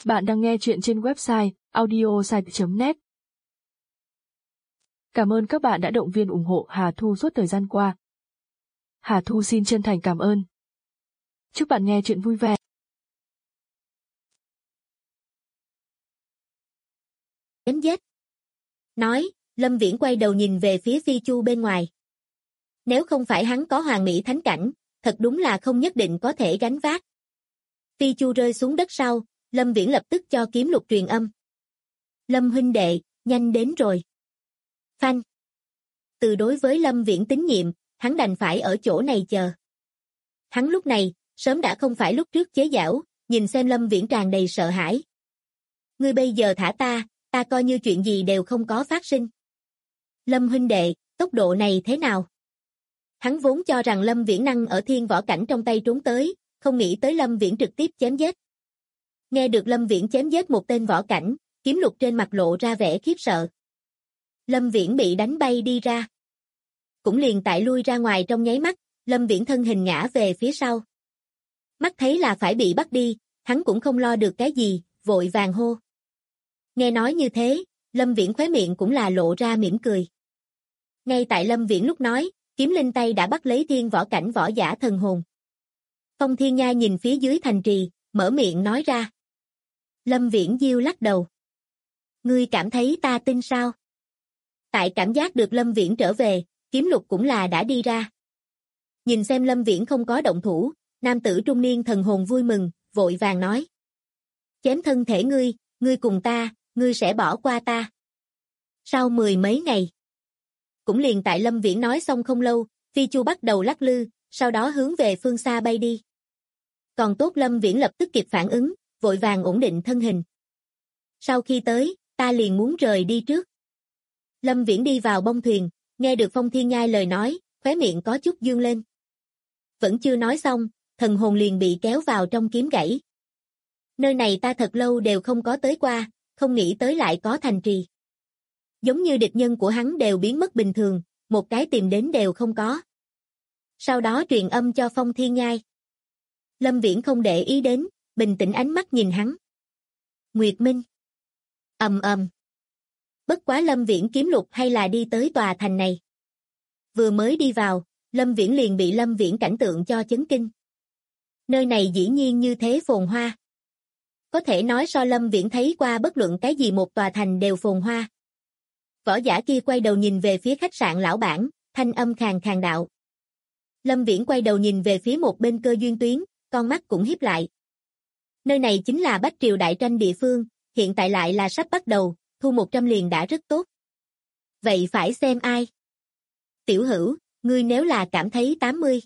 Bạn đang nghe chuyện trên website audiosite.net. Cảm ơn các bạn đã động viên ủng hộ Hà Thu suốt thời gian qua. Hà Thu xin chân thành cảm ơn. Chúc bạn nghe chuyện vui vẻ. Chém giết. Nói, Lâm Viễn quay đầu nhìn về phía Phi Chu bên ngoài. Nếu không phải hắn có Hoàng Mỹ Thánh Cảnh, thật đúng là không nhất định có thể gánh vác. Phi Chu rơi xuống đất sau, Lâm Viễn lập tức cho Kiếm Lục truyền âm. Lâm huynh đệ, nhanh đến rồi. Phanh. Từ đối với Lâm Viễn tín nhiệm, hắn đành phải ở chỗ này chờ. Hắn lúc này, sớm đã không phải lúc trước chế giễu, nhìn xem Lâm Viễn tràn đầy sợ hãi. Ngươi bây giờ thả ta coi như chuyện gì đều không có phát sinh. Lâm huynh đệ, tốc độ này thế nào? Hắn vốn cho rằng Lâm Viễn năng ở thiên võ cảnh trong tay trốn tới, không nghĩ tới Lâm Viễn trực tiếp chém giết. Nghe được Lâm Viễn chém giết một tên võ cảnh, Kiếm Lục trên mặt lộ ra vẻ khiếp sợ. Lâm Viễn bị đánh bay đi ra. Cũng liền tại lui ra ngoài trong nháy mắt, Lâm Viễn thân hình ngã về phía sau. Mắt thấy là phải bị bắt đi, hắn cũng không lo được cái gì, vội vàng hô. Nghe nói như thế, Lâm Viễn khóe miệng cũng là lộ ra mỉm cười. Ngay tại Lâm Viễn lúc nói, kiếm linh tay đã bắt lấy thiên võ cảnh võ giả thần hồn. Phong Thiên Nhai nhìn phía dưới thành trì, mở miệng nói ra. Lâm Viễn diêu lắc đầu. Ngươi cảm thấy ta tin sao? Tại cảm giác được Lâm Viễn trở về, Kiếm Lục cũng là đã đi ra. Nhìn xem Lâm Viễn không có động thủ, nam tử trung niên thần hồn vui mừng, vội vàng nói. Chém thân thể ngươi cùng ta, ngươi sẽ bỏ qua ta. Sau 10 mấy ngày. Cũng liền tại Lâm Viễn nói xong không lâu, Phi Chu bắt đầu lắc lư, sau đó hướng về phương xa bay đi. Còn tốt Lâm Viễn lập tức kịp phản ứng, vội vàng ổn định thân hình. Sau khi tới, ta liền muốn rời đi trước. Lâm Viễn đi vào bông thuyền, nghe được Phong Thiên Nhai lời nói, khóe miệng có chút dương lên. Vẫn chưa nói xong, thần hồn liền bị kéo vào trong kiếm gãy. Nơi này ta thật lâu đều không có tới qua, không nghĩ tới lại có thành trì. Giống như địch nhân của hắn đều biến mất bình thường, một cái tìm đến đều không có. Sau đó truyền âm cho Phong Thiên Nhai. Lâm Viễn không để ý đến, bình tĩnh ánh mắt nhìn hắn. Nguyệt Minh. Ầm ầm. Bất quá Lâm Viễn kiếm lục hay là đi tới tòa thành này. Vừa mới đi vào, Lâm Viễn liền bị Lâm Viễn cảnh tượng cho chấn kinh. Nơi này dĩ nhiên như thế phồn hoa. Có thể nói so Lâm Viễn thấy qua bất luận cái gì một tòa thành đều phồn hoa. Võ giả kia quay đầu nhìn về phía khách sạn lão bản, thanh âm khàn khàn đạo. Lâm Viễn quay đầu nhìn về phía một bên Cơ Duyên Tuyến, con mắt cũng híp lại. Nơi này chính là Bách Triều đại tranh địa phương, hiện tại lại là sắp bắt đầu, thu 100 liền đã rất tốt. Vậy phải xem ai? Tiểu Hữu, ngươi nếu là cảm thấy 80.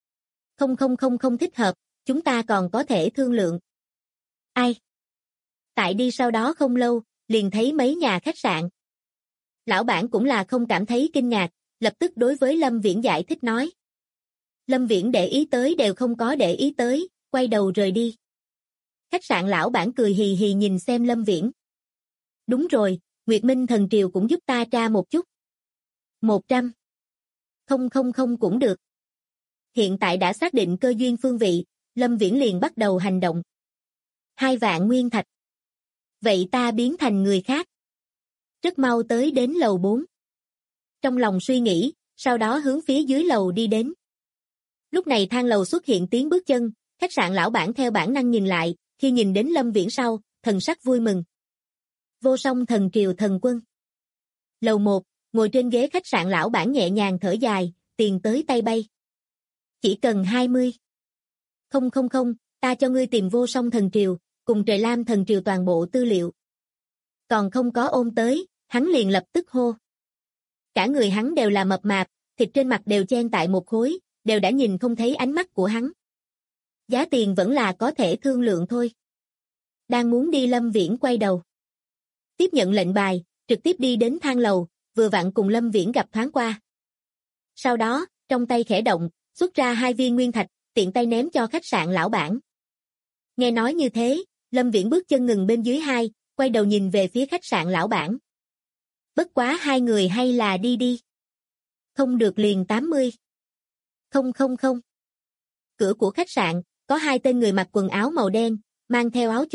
Không thích hợp, chúng ta còn có thể thương lượng. Ai? Tại đi sau đó không lâu, liền thấy mấy nhà khách sạn. Lão bản cũng là không cảm thấy kinh ngạc, lập tức đối với Lâm Viễn giải thích nói. Lâm Viễn để ý tới đều không có để ý tới, quay đầu rời đi. Khách sạn lão bản cười hì hì nhìn xem Lâm Viễn. Đúng rồi, Nguyệt Minh thần triều cũng giúp ta tra một chút. 100. Không cũng được. Hiện tại đã xác định cơ duyên phương vị, Lâm Viễn liền bắt đầu hành động. 2 vạn nguyên thạch. Vậy ta biến thành người khác. Rất mau tới đến lầu 4. Trong lòng suy nghĩ, sau đó hướng phía dưới lầu đi đến. Lúc này thang lầu xuất hiện tiếng bước chân, khách sạn lão bản theo bản năng nhìn lại, khi nhìn đến Lâm Viễn sau, thần sắc vui mừng. Vô Song thần triều thần quân. Lầu 1, ngồi trên ghế khách sạn lão bản nhẹ nhàng thở dài, tiền tới tay bay. Chỉ cần 20. Không, ta cho ngươi tìm Vô Song thần triều, cùng Trời Lam thần triều toàn bộ tư liệu. Còn không có ôm tới, hắn liền lập tức hô. Cả người hắn đều là mập mạp, thịt trên mặt đều chen tại một khối, đều đã nhìn không thấy ánh mắt của hắn. Giá tiền vẫn là có thể thương lượng thôi. Đang muốn đi Lâm Viễn quay đầu. Tiếp nhận lệnh bài, trực tiếp đi đến thang lầu, vừa vặn cùng Lâm Viễn gặp thoáng qua. Sau đó, trong tay khẽ động, xuất ra 2 viên nguyên thạch, tiện tay ném cho khách sạn lão bản. Nghe nói như thế, Lâm Viễn bước chân ngừng bên dưới 2, quay đầu nhìn về phía khách sạn lão bản. Bất quá 2 người hay là đi. Không được liền 80. Không. Cửa của khách sạn, có 2 tên người mặc quần áo màu đen, mang theo áo choàng,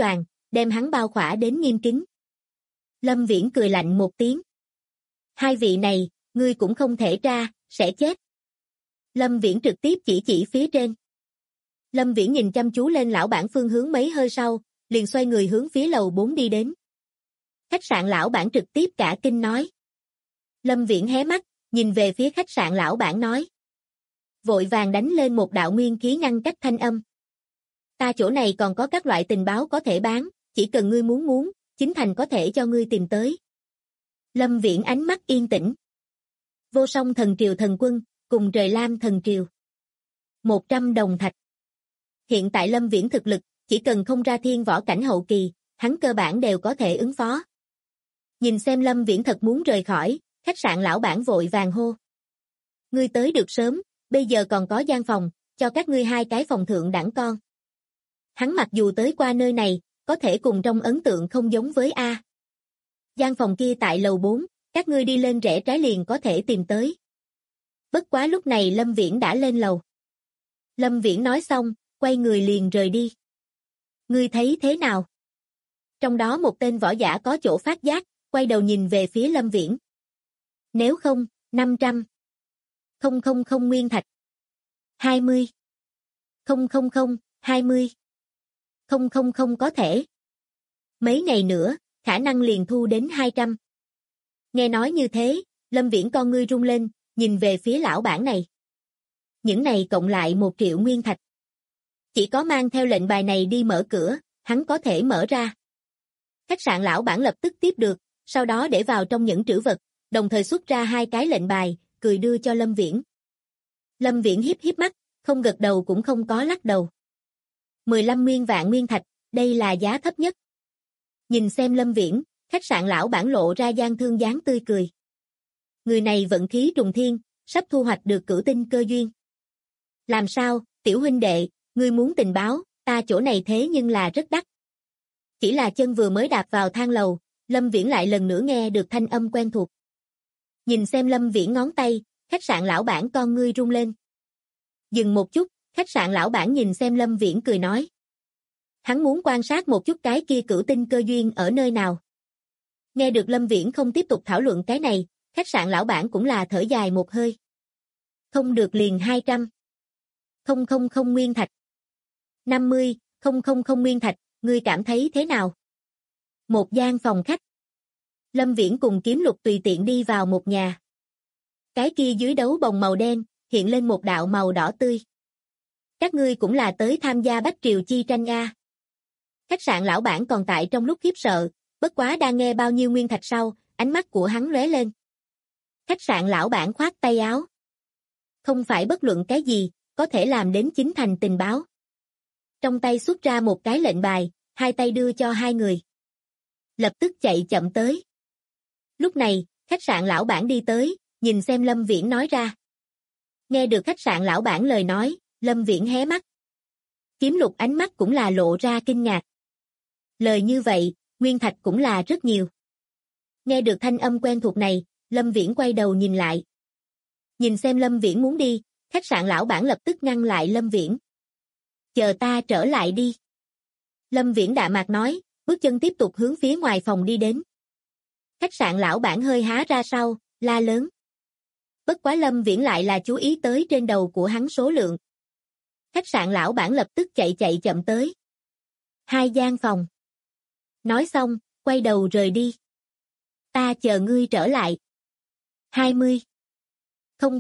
đem hắn bao khỏa đến nghiêm kín. Lâm Viễn cười lạnh một tiếng. Hai vị này, ngươi cũng không thể ra, sẽ chết. Lâm Viễn trực tiếp chỉ phía trên. Lâm Viễn nhìn chăm chú lên lão bản phương hướng mấy hơi sau, liền xoay người hướng phía lầu 4 đi đến. Khách sạn lão bản trực tiếp cả kinh nói. Lâm Viễn hé mắt, nhìn về phía khách sạn lão bản nói. Vội vàng đánh lên một đạo nguyên khí ngăn cách thanh âm. Ta chỗ này còn có các loại tình báo có thể bán, chỉ cần ngươi muốn, chính thành có thể cho ngươi tìm tới. Lâm Viễn ánh mắt yên tĩnh. Vô song thần triều thần quân, cùng trời lam thần triều. 100 đồng thạch. Hiện tại Lâm Viễn thực lực, chỉ cần không ra thiên võ cảnh hậu kỳ, hắn cơ bản đều có thể ứng phó. Nhìn xem Lâm Viễn thật muốn rời khỏi, khách sạn lão bản vội vàng hô. Ngươi tới được sớm, bây giờ còn có gian phòng, cho các ngươi 2 cái phòng thượng đẳng con. Hắn mặc dù tới qua nơi này, có thể cùng trong ấn tượng không giống với A. Gian phòng kia tại lầu 4, các ngươi đi lên rẽ trái liền có thể tìm tới. Bất quá lúc này Lâm Viễn đã lên lầu. Lâm Viễn nói xong, quay người liền rời đi. Ngươi thấy thế nào? Trong đó một tên võ giả có chỗ phát giác, quay đầu nhìn về phía Lâm Viễn. Nếu không, 500. 000 nguyên thạch. 20. 000, 20. 000 có thể. Mấy ngày nữa, khả năng liền thu đến 200. Nghe nói như thế, Lâm Viễn con ngươi rung lên, nhìn về phía lão bản này. Những này cộng lại 1 triệu nguyên thạch. Chỉ có mang theo lệnh bài này đi mở cửa, hắn có thể mở ra. Khách sạn lão bản lập tức tiếp được, sau đó để vào trong những trữ vật, đồng thời xuất ra 2 cái lệnh bài, cười đưa cho Lâm Viễn. Lâm Viễn hiếp mắt, không gật đầu cũng không có lắc đầu. 15 vạn nguyên thạch, đây là giá thấp nhất. Nhìn xem Lâm Viễn, khách sạn lão bản lộ ra gian thương dáng tươi cười. Người này vận khí trùng thiên, sắp thu hoạch được cửu tinh cơ duyên. Làm sao, tiểu huynh đệ, ngươi muốn tình báo, ta chỗ này thế nhưng là rất đắt. Chỉ là chân vừa mới đạp vào thang lầu, Lâm Viễn lại lần nữa nghe được thanh âm quen thuộc. Nhìn xem Lâm Viễn ngón tay, khách sạn lão bản con ngươi rung lên. Dừng một chút, khách sạn lão bản nhìn xem Lâm Viễn cười nói. Hắn muốn quan sát một chút cái kia cửu tinh cơ duyên ở nơi nào. Nghe được Lâm Viễn không tiếp tục thảo luận cái này, khách sạn lão bản cũng là thở dài một hơi. Không được liền 200. 000 nguyên thạch. 50, 000 nguyên thạch, ngươi cảm thấy thế nào? Một gian phòng khách. Lâm Viễn cùng Kiếm Lục tùy tiện đi vào một nhà. Cái kia dưới đấu bồng màu đen, hiện lên một đạo màu đỏ tươi. Các ngươi cũng là tới tham gia Bách Triều chi tranh a. Khách sạn lão bản còn tại trong lúc khiếp sợ, bất quá đang nghe bao nhiêu nguyên thạch sau, ánh mắt của hắn lóe lên. Khách sạn lão bản khoát tay áo. Không phải bất luận cái gì, có thể làm đến chính thành tình báo. Trong tay xuất ra một cái lệnh bài, 2 tay đưa cho 2 người. Lập tức chạy chậm tới. Lúc này, khách sạn lão bản đi tới, nhìn xem Lâm Viễn nói ra. Nghe được khách sạn lão bản lời nói, Lâm Viễn hé mắt. Kiếm Lục ánh mắt cũng là lộ ra kinh ngạc. Lời như vậy, nguyên thạch cũng là rất nhiều. Nghe được thanh âm quen thuộc này, Lâm Viễn quay đầu nhìn lại. Nhìn xem Lâm Viễn muốn đi, khách sạn lão bản lập tức ngăn lại Lâm Viễn. Chờ ta trở lại đi. Lâm Viễn đạm mạc nói, bước chân tiếp tục hướng phía ngoài phòng đi đến. Khách sạn lão bản hơi há ra sau, la lớn. Bất quá Lâm Viễn lại là chú ý tới trên đầu của hắn số lượng. Khách sạn lão bản lập tức chạy chậm tới. 2 gian phòng. Nói xong, quay đầu rời đi. Ta chờ ngươi trở lại. 20. 000.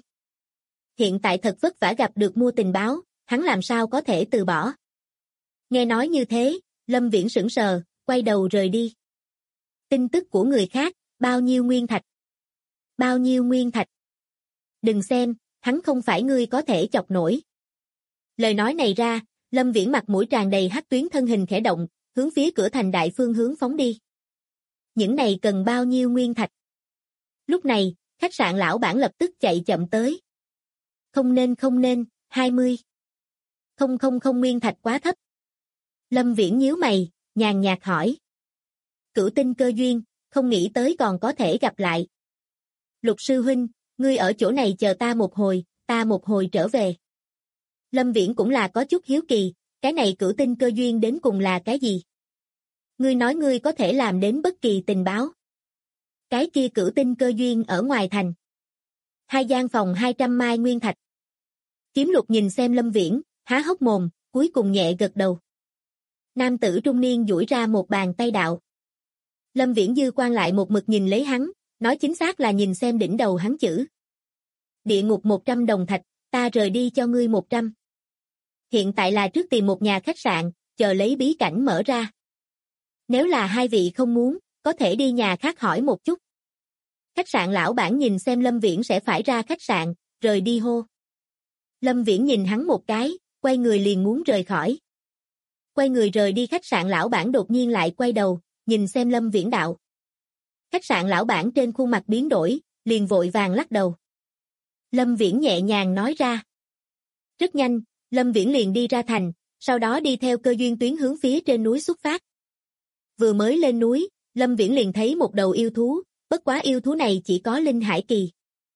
Hiện tại thật vất vả gặp được mua tình báo, hắn làm sao có thể từ bỏ. Nghe nói như thế, Lâm Viễn sững sờ, quay đầu rời đi. Tin tức của người khác, bao nhiêu nguyên thạch? Bao nhiêu nguyên thạch? Đừng xem, hắn không phải ngươi có thể chọc nổi. Lời nói này ra, Lâm Viễn mặt mũi tràn đầy hắc tuyến thân hình khẽ động, hướng phía cửa thành đại phương hướng phóng đi. Những này cần bao nhiêu nguyên thạch? Lúc này, khách sạn lão bản lập tức chạy chậm tới. Không nên, 20. 000 nguyên thạch quá thấp. Lâm Viễn nhíu mày, nhàn nhạt hỏi. Cửu tinh cơ duyên, không nghĩ tới còn có thể gặp lại. Lục sư huynh, ngươi ở chỗ này chờ ta một hồi trở về. Lâm Viễn cũng là có chút hiếu kỳ, cái này cửu tinh cơ duyên đến cùng là cái gì? Ngươi nói ngươi có thể làm đến bất kỳ tình báo. Cái kia cửu tinh cơ duyên ở ngoài thành. 2 gian phòng 200 mai nguyên thạch. Kiếm Lục nhìn xem Lâm Viễn, há hốc mồm, cuối cùng nhẹ gật đầu. Nam tử trung niên duỗi ra một bàn tay đạo. Lâm Viễn dư quan lại một mực nhìn lấy hắn, nói chính xác là nhìn xem đỉnh đầu hắn chữ. Địa ngục 100 đồng thạch, ta rời đi cho ngươi 100. Hiện tại là trước tìm một nhà khách sạn, chờ lấy bí cảnh mở ra. Nếu là hai vị không muốn, có thể đi nhà khác hỏi một chút. Khách sạn lão bản nhìn xem Lâm Viễn sẽ phải ra khách sạn, rời đi hô. Lâm Viễn nhìn hắn một cái, quay người liền muốn rời khỏi. Quay người rời đi khách sạn lão bản đột nhiên lại quay đầu, nhìn xem Lâm Viễn đạo. Khách sạn lão bản trên khuôn mặt biến đổi, liền vội vàng lắc đầu. Lâm Viễn nhẹ nhàng nói ra. Rất nhanh, Lâm Viễn liền đi ra thành, sau đó đi theo cơ duyên tuyến hướng phía trên núi xuất phát. Vừa mới lên núi, Lâm Viễn liền thấy một đầu yêu thú, bất quá yêu thú này chỉ có linh hải kỳ.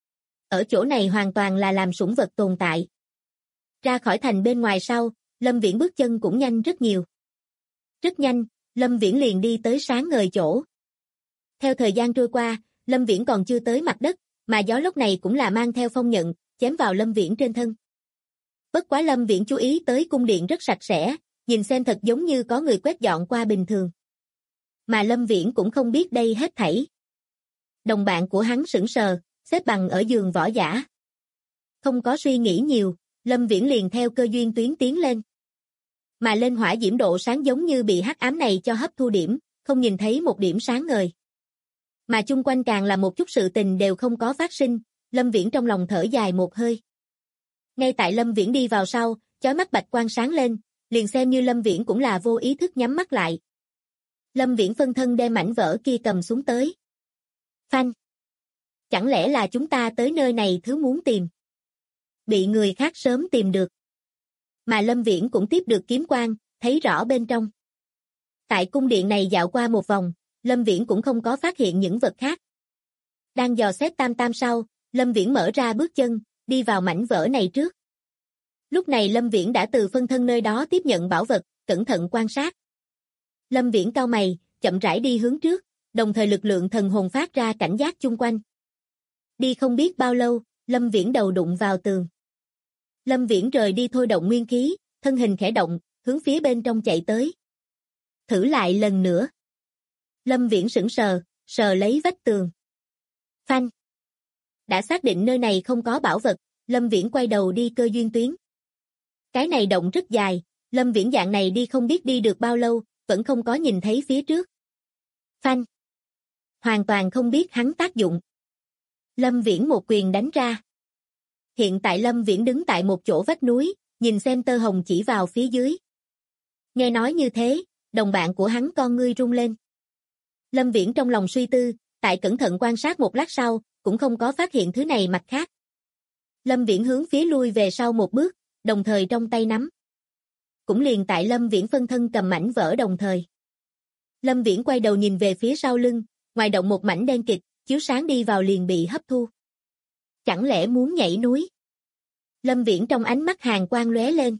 Ở chỗ này hoàn toàn là làm sủng vật tồn tại. Ra khỏi thành bên ngoài sau, Lâm Viễn bước chân cũng nhanh rất nhiều. Rất nhanh, Lâm Viễn liền đi tới sáng ngời chỗ. Theo thời gian trôi qua, Lâm Viễn còn chưa tới mặt đất, mà gió lốc này cũng là mang theo phong nhận, chém vào Lâm Viễn trên thân. Bất quá Lâm Viễn chú ý tới cung điện rất sạch sẽ, nhìn xem thật giống như có người quét dọn qua bình thường. Mà Lâm Viễn cũng không biết đây hết thảy. Đồng bạn của hắn sững sờ, xếp bằng ở giường võ giả. Không có suy nghĩ nhiều, Lâm Viễn liền theo cơ duyên tuyến tiến lên. Mà lên hỏa diễm độ sáng giống như bị hắc ám này cho hấp thu điểm, không nhìn thấy một điểm sáng ngời. Mà chung quanh càng là một chút sự tình đều không có phát sinh, Lâm Viễn trong lòng thở dài một hơi. Ngay tại Lâm Viễn đi vào sau, chói mắt bạch quang sáng lên, liền xem như Lâm Viễn cũng là vô ý thức nhắm mắt lại. Lâm Viễn phân thân đem mảnh vỡ kia cầm xuống tới. Phanh! Chẳng lẽ là chúng ta tới nơi này thứ muốn tìm? Bị người khác sớm tìm được. Mà Lâm Viễn cũng tiếp được kiếm quang, thấy rõ bên trong. Tại cung điện này dạo qua một vòng, Lâm Viễn cũng không có phát hiện những vật khác. Đang dò xét tam tam sau, Lâm Viễn mở ra bước chân, đi vào mảnh vỡ này trước. Lúc này Lâm Viễn đã từ phân thân nơi đó tiếp nhận bảo vật, cẩn thận quan sát. Lâm Viễn cau mày, chậm rãi đi hướng trước, đồng thời lực lượng thần hồn phát ra cảnh giác chung quanh. Đi không biết bao lâu, Lâm Viễn đầu đụng vào tường. Lâm Viễn rời đi thôi động nguyên khí, thân hình khẽ động, hướng phía bên trong chạy tới. Thử lại lần nữa. Lâm Viễn sững sờ, sờ lấy vách tường. Phanh. Đã xác định nơi này không có bảo vật, Lâm Viễn quay đầu đi cơ duyên tuyến. Cái này động rất dài, Lâm Viễn dạng này đi không biết đi được bao lâu, vẫn không có nhìn thấy phía trước. Phanh. Hoàn toàn không biết hắn tác dụng. Lâm Viễn một quyền đánh ra. Hiện tại Lâm Viễn đứng tại một chỗ vách núi, nhìn xem tơ hồng chỉ vào phía dưới. Nghe nói như thế, đồng bạn của hắn con ngươi rung lên. Lâm Viễn trong lòng suy tư, tại cẩn thận quan sát một lát sau, cũng không có phát hiện thứ này mặt khác. Lâm Viễn hướng phía lui về sau một bước, đồng thời trong tay nắm. Cũng liền tại Lâm Viễn phân thân cầm mảnh vỡ đồng thời. Lâm Viễn quay đầu nhìn về phía sau lưng, ngoài động một mảnh đen kịt, chiếu sáng đi vào liền bị hấp thu. Chẳng lẽ muốn nhảy núi? Lâm Viễn trong ánh mắt hàn quang lóe lên.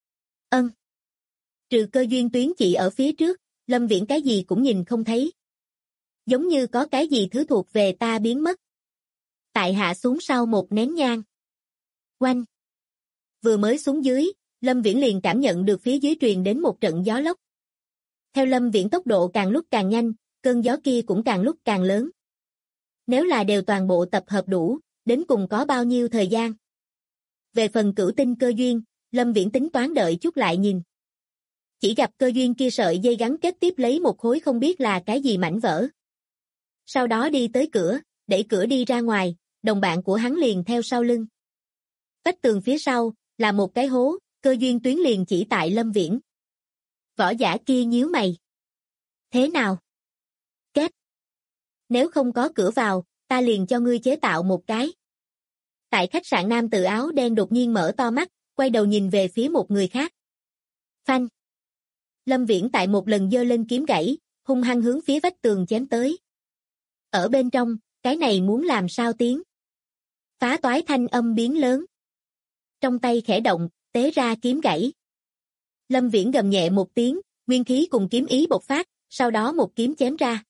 Trừ cơ duyên tuyến chỉ ở phía trước, Lâm Viễn cái gì cũng nhìn không thấy. Giống như có cái gì thứ thuộc về ta biến mất. Tại hạ xuống sau một nén nhang. Oanh! Vừa mới xuống dưới, Lâm Viễn liền cảm nhận được phía dưới truyền đến một trận gió lốc. Theo Lâm Viễn tốc độ càng lúc càng nhanh, cơn gió kia cũng càng lúc càng lớn. Nếu là đều toàn bộ tập hợp đủ, đến cùng có bao nhiêu thời gian? Về phần cửu tinh cơ duyên, Lâm Viễn tính toán đợi chút lại nhìn. Chỉ gặp cơ duyên kia sợi dây gắn kết tiếp lấy một khối không biết là cái gì mảnh vỡ. Sau đó đi tới cửa, đẩy cửa đi ra ngoài, đồng bạn của hắn liền theo sau lưng. Vách tường phía sau, là một cái hố, cơ duyên tuyến liền chỉ tại Lâm Viễn. Võ giả kia nhíu mày. Thế nào? Kết. Nếu không có cửa vào, ta liền cho ngươi chế tạo một cái. Tại khách sạn nam tử áo đen đột nhiên mở to mắt, quay đầu nhìn về phía một người khác. Phanh. Lâm Viễn tại một lần giơ lên kiếm gãy, hung hăng hướng phía vách tường chém tới. Ở bên trong, cái này muốn làm sao tiếng? Phá toái thanh âm biến lớn. Trong tay khẽ động, tế ra kiếm gãy. Lâm Viễn gầm nhẹ một tiếng, nguyên khí cùng kiếm ý bộc phát, sau đó một kiếm chém ra.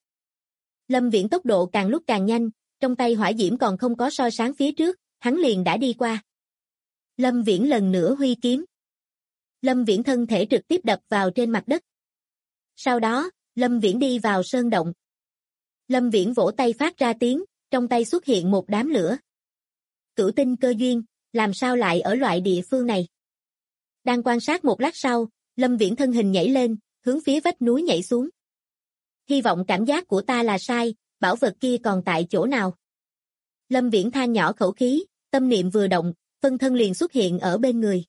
Lâm Viễn tốc độ càng lúc càng nhanh, trong tay hỏa diễm còn không có soi sáng phía trước, hắn liền đã đi qua. Lâm Viễn lần nữa huy kiếm. Lâm Viễn thân thể trực tiếp đập vào trên mặt đất. Sau đó, Lâm Viễn đi vào sơn động. Lâm Viễn vỗ tay phát ra tiếng, trong tay xuất hiện một đám lửa. Cửu tinh cơ duyên, làm sao lại ở loại địa phương này? Đang quan sát một lát sau, Lâm Viễn thân hình nhảy lên, hướng phía vách núi nhảy xuống. Hy vọng cảm giác của ta là sai, bảo vật kia còn tại chỗ nào? Lâm Viễn than nhỏ khẩu khí, tâm niệm vừa động, phân thân liền xuất hiện ở bên người.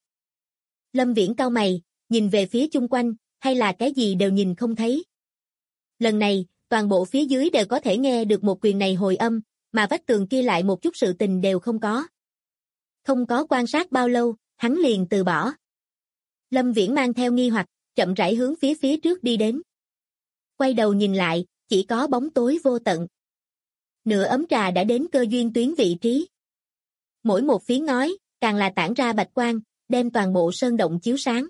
Lâm Viễn cau mày, nhìn về phía chung quanh, hay là cái gì đều nhìn không thấy. Lần này, toàn bộ phía dưới đều có thể nghe được một quyền này hồi âm, mà vách tường kia lại một chút sự tình đều không có. Không có quan sát bao lâu, hắn liền từ bỏ. Lâm Viễn mang theo nghi hoặc, chậm rãi hướng phía trước đi đến. Quay đầu nhìn lại, chỉ có bóng tối vô tận. Nửa ấm trà đã đến cơ duyên tuyến vị trí. Mỗi một phiến ngói, càng là tản ra bạch quang, đem toàn bộ sơn động chiếu sáng.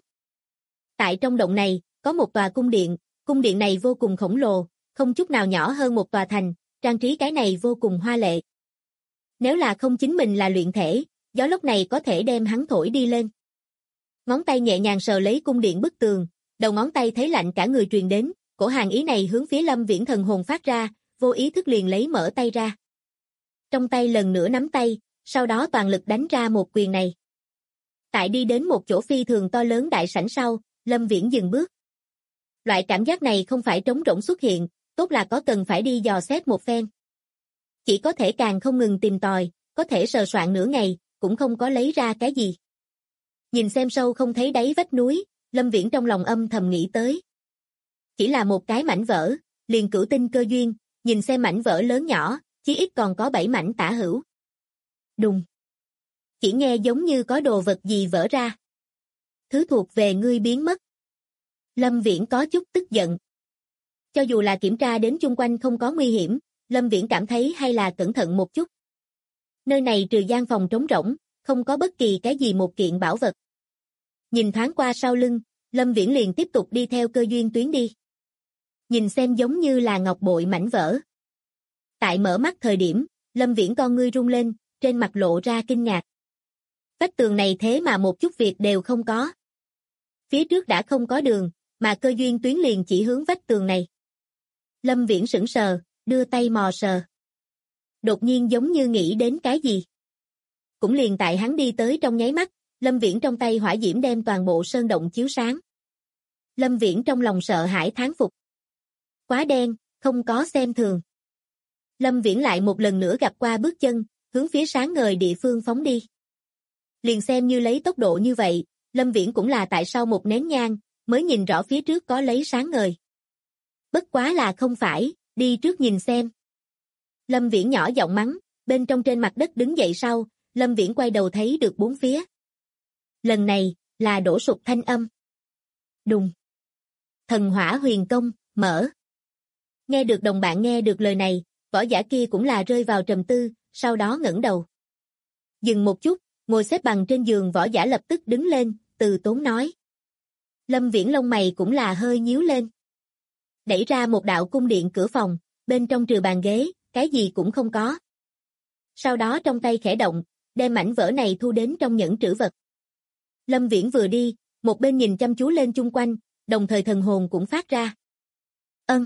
Tại trong động này, có một tòa cung điện này vô cùng khổng lồ, không chút nào nhỏ hơn một tòa thành, trang trí cái này vô cùng hoa lệ. Nếu là không chính mình là luyện thể, gió lốc này có thể đem hắn thổi đi lên. Ngón tay nhẹ nhàng sờ lấy cung điện bức tường, đầu ngón tay thấy lạnh cả người truyền đến, cổ hàng ý này hướng phía Lâm Viễn thần hồn phát ra, vô ý thức liền lấy mở tay ra. Trong tay lần nữa nắm tay, sau đó toàn lực đánh ra một quyền này. Tại đi đến một chỗ phi thường to lớn đại sảnh sau, Lâm Viễn dừng bước. Loại cảm giác này không phải trống rỗng xuất hiện, tốt là có cần phải đi dò xét một phen. Chỉ có thể càng không ngừng tìm tòi, có thể sờ soạn nửa ngày, cũng không có lấy ra cái gì. Nhìn xem sâu không thấy đáy vách núi, Lâm Viễn trong lòng âm thầm nghĩ tới. Chỉ là một cái mảnh vỡ, liền cửu tinh cơ duyên, nhìn xem mảnh vỡ lớn nhỏ, chí ít còn có 7 mảnh tả hữu. Đùng. Chỉ nghe giống như có đồ vật gì vỡ ra. Thứ thuộc về ngươi biến mất. Lâm Viễn có chút tức giận. Cho dù là kiểm tra đến chung quanh không có nguy hiểm, Lâm Viễn cảm thấy hay là cẩn thận một chút. Nơi này trừ gian phòng trống rỗng, không có bất kỳ cái gì một kiện bảo vật. Nhìn thoáng qua sau lưng, Lâm Viễn liền tiếp tục đi theo cơ duyên tuyến đi. Nhìn xem giống như là ngọc bội mảnh vỡ. Tại mở mắt thời điểm, Lâm Viễn con ngươi rung lên, trên mặt lộ ra kinh ngạc. Vách tường này thế mà một chút việc đều không có. Phía trước đã không có đường, mà cơ duyên tuyến liền chỉ hướng vách tường này. Lâm Viễn sững sờ, đưa tay mò sờ. Đột nhiên giống như nghĩ đến cái gì. Cũng liền tại hắn đi tới trong nháy mắt, Lâm Viễn trong tay hỏa diễm đem toàn bộ sơn động chiếu sáng. Lâm Viễn trong lòng sợ hãi thán phục. Quá đen, không có xem thường. Lâm Viễn lại một lần nữa gặp qua bước chân, hướng phía sáng ngời địa phương phóng đi. Liền xem như lấy tốc độ như vậy, Lâm Viễn cũng là tại sau một nén nhang, mới nhìn rõ phía trước có lấy sáng ngời. Bất quá là không phải, đi trước nhìn xem. Lâm Viễn nhỏ giọng mắng, bên trong trên mặt đất đứng dậy sau, Lâm Viễn quay đầu thấy được bốn phía. Lần này, là đổ sụp thanh âm. Đùng. Thần hỏa huyền công, mở. Nghe được đồng bạn nghe được lời này, võ giả kia cũng là rơi vào trầm tư, sau đó ngẩng đầu. Dừng một chút, ngồi xếp bằng trên giường võ giả lập tức đứng lên, từ tốn nói. Lâm Viễn lông mày cũng là hơi nhíu lên. Đẩy ra một đạo cung điện cửa phòng, bên trong trừ bàn ghế, cái gì cũng không có. Sau đó trong tay khẽ động, đem mảnh vỡ này thu đến trong nhẫn trữ vật. Lâm Viễn vừa đi, một bên nhìn chăm chú lên chung quanh, đồng thời thần hồn cũng phát ra. Ân.